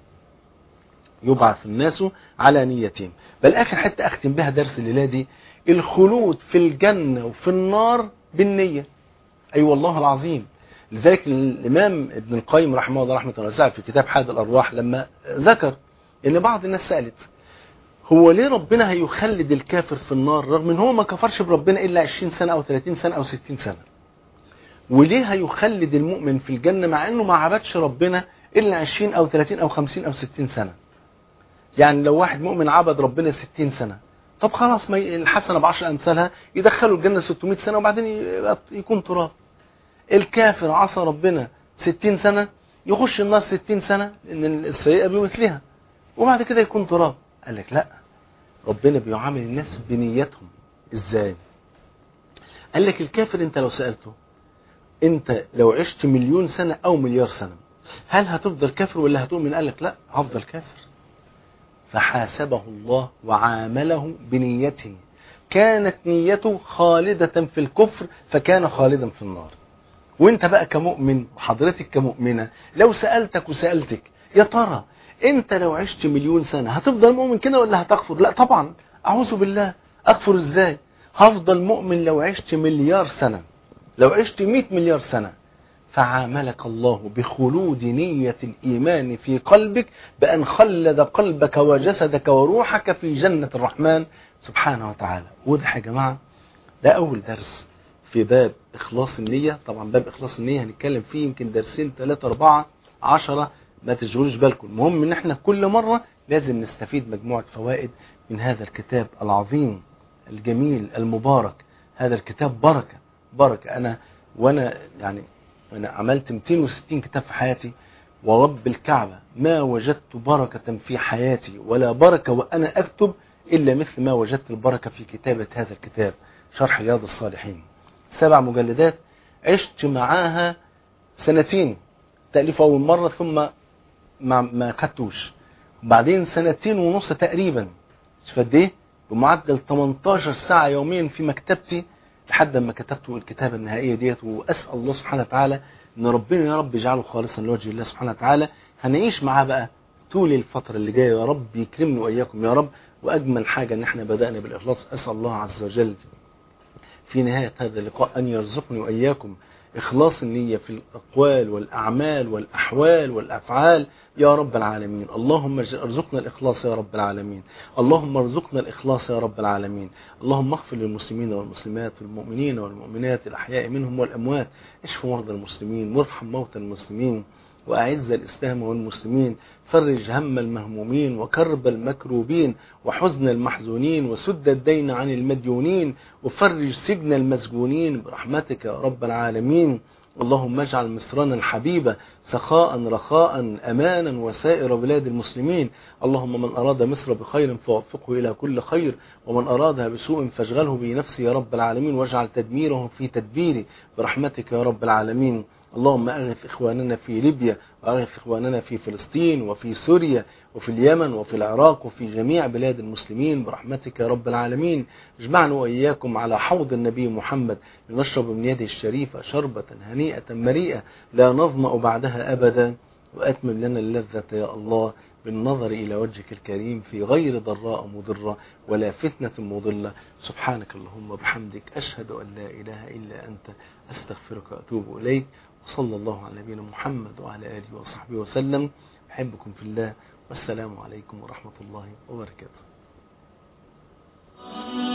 يبعث الناس على نيتهم. بل آخر حتة أختم بها درس الليلة دي: الخلود في الجنة وفي النار بالنية. أي أيوة والله العظيم. لذلك الإمام ابن القيم رحمه الله رحمة واسعة في كتاب حاد الأرواح لما ذكر إن بعض الناس سألت: هو ليه ربنا هيخلد الكافر في النار رغم إن هو ما كفرش بربنا إلا عشرين سنة أو ثلاثين سنة أو ستين سنة؟ وليه هيخلد المؤمن في الجنة مع إنه ما عبدش ربنا إلا عشرين أو ثلاثين أو خمسين أو ستين سنة؟ يعني لو واحد مؤمن عبد ربنا ستين سنة، طب خلاص ما الحسنة بعشر أمثالها يدخلوا الجنة ستمائة سنة وبعدين يكون تراب. الكافر عصى ربنا ستين سنة يخش النار ستين سنة لأن السيئة بمثلها وبعد كده يكون تراب. قال لك لا، ربنا بيعامل الناس بنيتهم ازاي. قال لك الكافر انت لو سألته انت لو عشت مليون سنة او مليار سنة هل هتفضل كافر ولا هتؤمن؟ قال لك لا، هفضل كافر. فحاسبه الله وعامله بنيته، كانت نيته خالدة في الكفر فكان خالدا في النار. وانت بقى كمؤمن وحضرتك كمؤمنة لو سألتك وسألتك يا ترى انت لو عشت مليون سنة هتفضل مؤمن كده ولا هتكفر؟ لا طبعا، اعوذ بالله، اكفر ازاي؟ هفضل مؤمن لو عشت مليار سنة، لو عشت مئة مليار سنة. فعاملك الله بخلود نية الإيمان في قلبك بأن خلد قلبك وجسدك وروحك في جنة الرحمن سبحانه وتعالى. وده يا جماعة ده أول درس في باب إخلاص النية. طبعا باب إخلاص النية هنتكلم فيه يمكن درسين ثلاثة أربعة عشرة، ما تشغلوش بالكم. المهم إن احنا كل مرة لازم نستفيد مجموعة فوائد من هذا الكتاب العظيم الجميل المبارك. هذا الكتاب بركة بركة. أنا وأنا يعني أنا عملت مئتين وستين كتاب في حياتي، ورب الكعبة ما وجدت بركة في حياتي ولا بركة وأنا أكتب إلا مثل ما وجدت البركة في كتابة هذا الكتاب شرح رياض الصالحين. سبع مجلدات عشت معاها سنتين تأليف أول مرة، ثم ما ما خدتوش، بعدين سنتين ونص تقريبا، مش قد ايه، بمعدل تمنتاشر ساعة يوميا في مكتبتي لحد ما كتبت الكتابة النهائية ديت. وأسأل الله سبحانه وتعالى ان ربنا يا رب يجعله خالصا لوجه الله سبحانه وتعالى. هنعيش معاه بقى طول الفترة اللي جاية يا رب يكرمني وإياكم يا رب. وأجمل حاجة ان احنا بدأنا بالإخلاص. أسأل الله عز وجل في نهاية هذا اللقاء أن يرزقني وإياكم إخلاص النية في الأقوال والأعمال والأحوال والأفعال يا رب العالمين. اللهم ارزقنا الإخلاص يا رب العالمين. اللهم ارزقنا الإخلاص يا رب العالمين. اللهم اغفر للمسلمين والمسلمات والمؤمنين والمؤمنات الأحياء منهم والأموات. اشف مرضى المسلمين وارحم موتى المسلمين وأعز الإسلام والمسلمين. فرج هم المهمومين وكرب المكروبين وحزن المحزونين وسد الدين عن المديونين وفرج سجن المسجونين برحمتك يا رب العالمين. اللهم اجعل مصرنا الحبيبة سخاء رخاء أمانا وسائر بلاد المسلمين. اللهم من أراد مصر بخير فوفقه إلى كل خير، ومن أرادها بسوء فاشغله بنفسه يا رب العالمين، واجعل تدميره في تدبيره برحمتك يا رب العالمين. اللهم أغث إخواننا في ليبيا، وأغث إخواننا في فلسطين وفي سوريا وفي اليمن وفي العراق وفي جميع بلاد المسلمين برحمتك يا رب العالمين. اجمعنا وإياكم على حوض النبي محمد لنشرب من يده الشريفة شربة هنيئة مريئة لا نظمأ بعدها أبدا. وأتمم لنا اللذة يا الله بالنظر إلى وجهك الكريم في غير ضراء مضرة ولا فتنة مضلة. سبحانك اللهم وبحمدك أشهد أن لا إله إلا أنت أستغفرك وأتوب إليك. وصلى الله على نبينا محمد وعلى آله وصحبه وسلم. أحبكم في الله والسلام عليكم ورحمة الله وبركاته.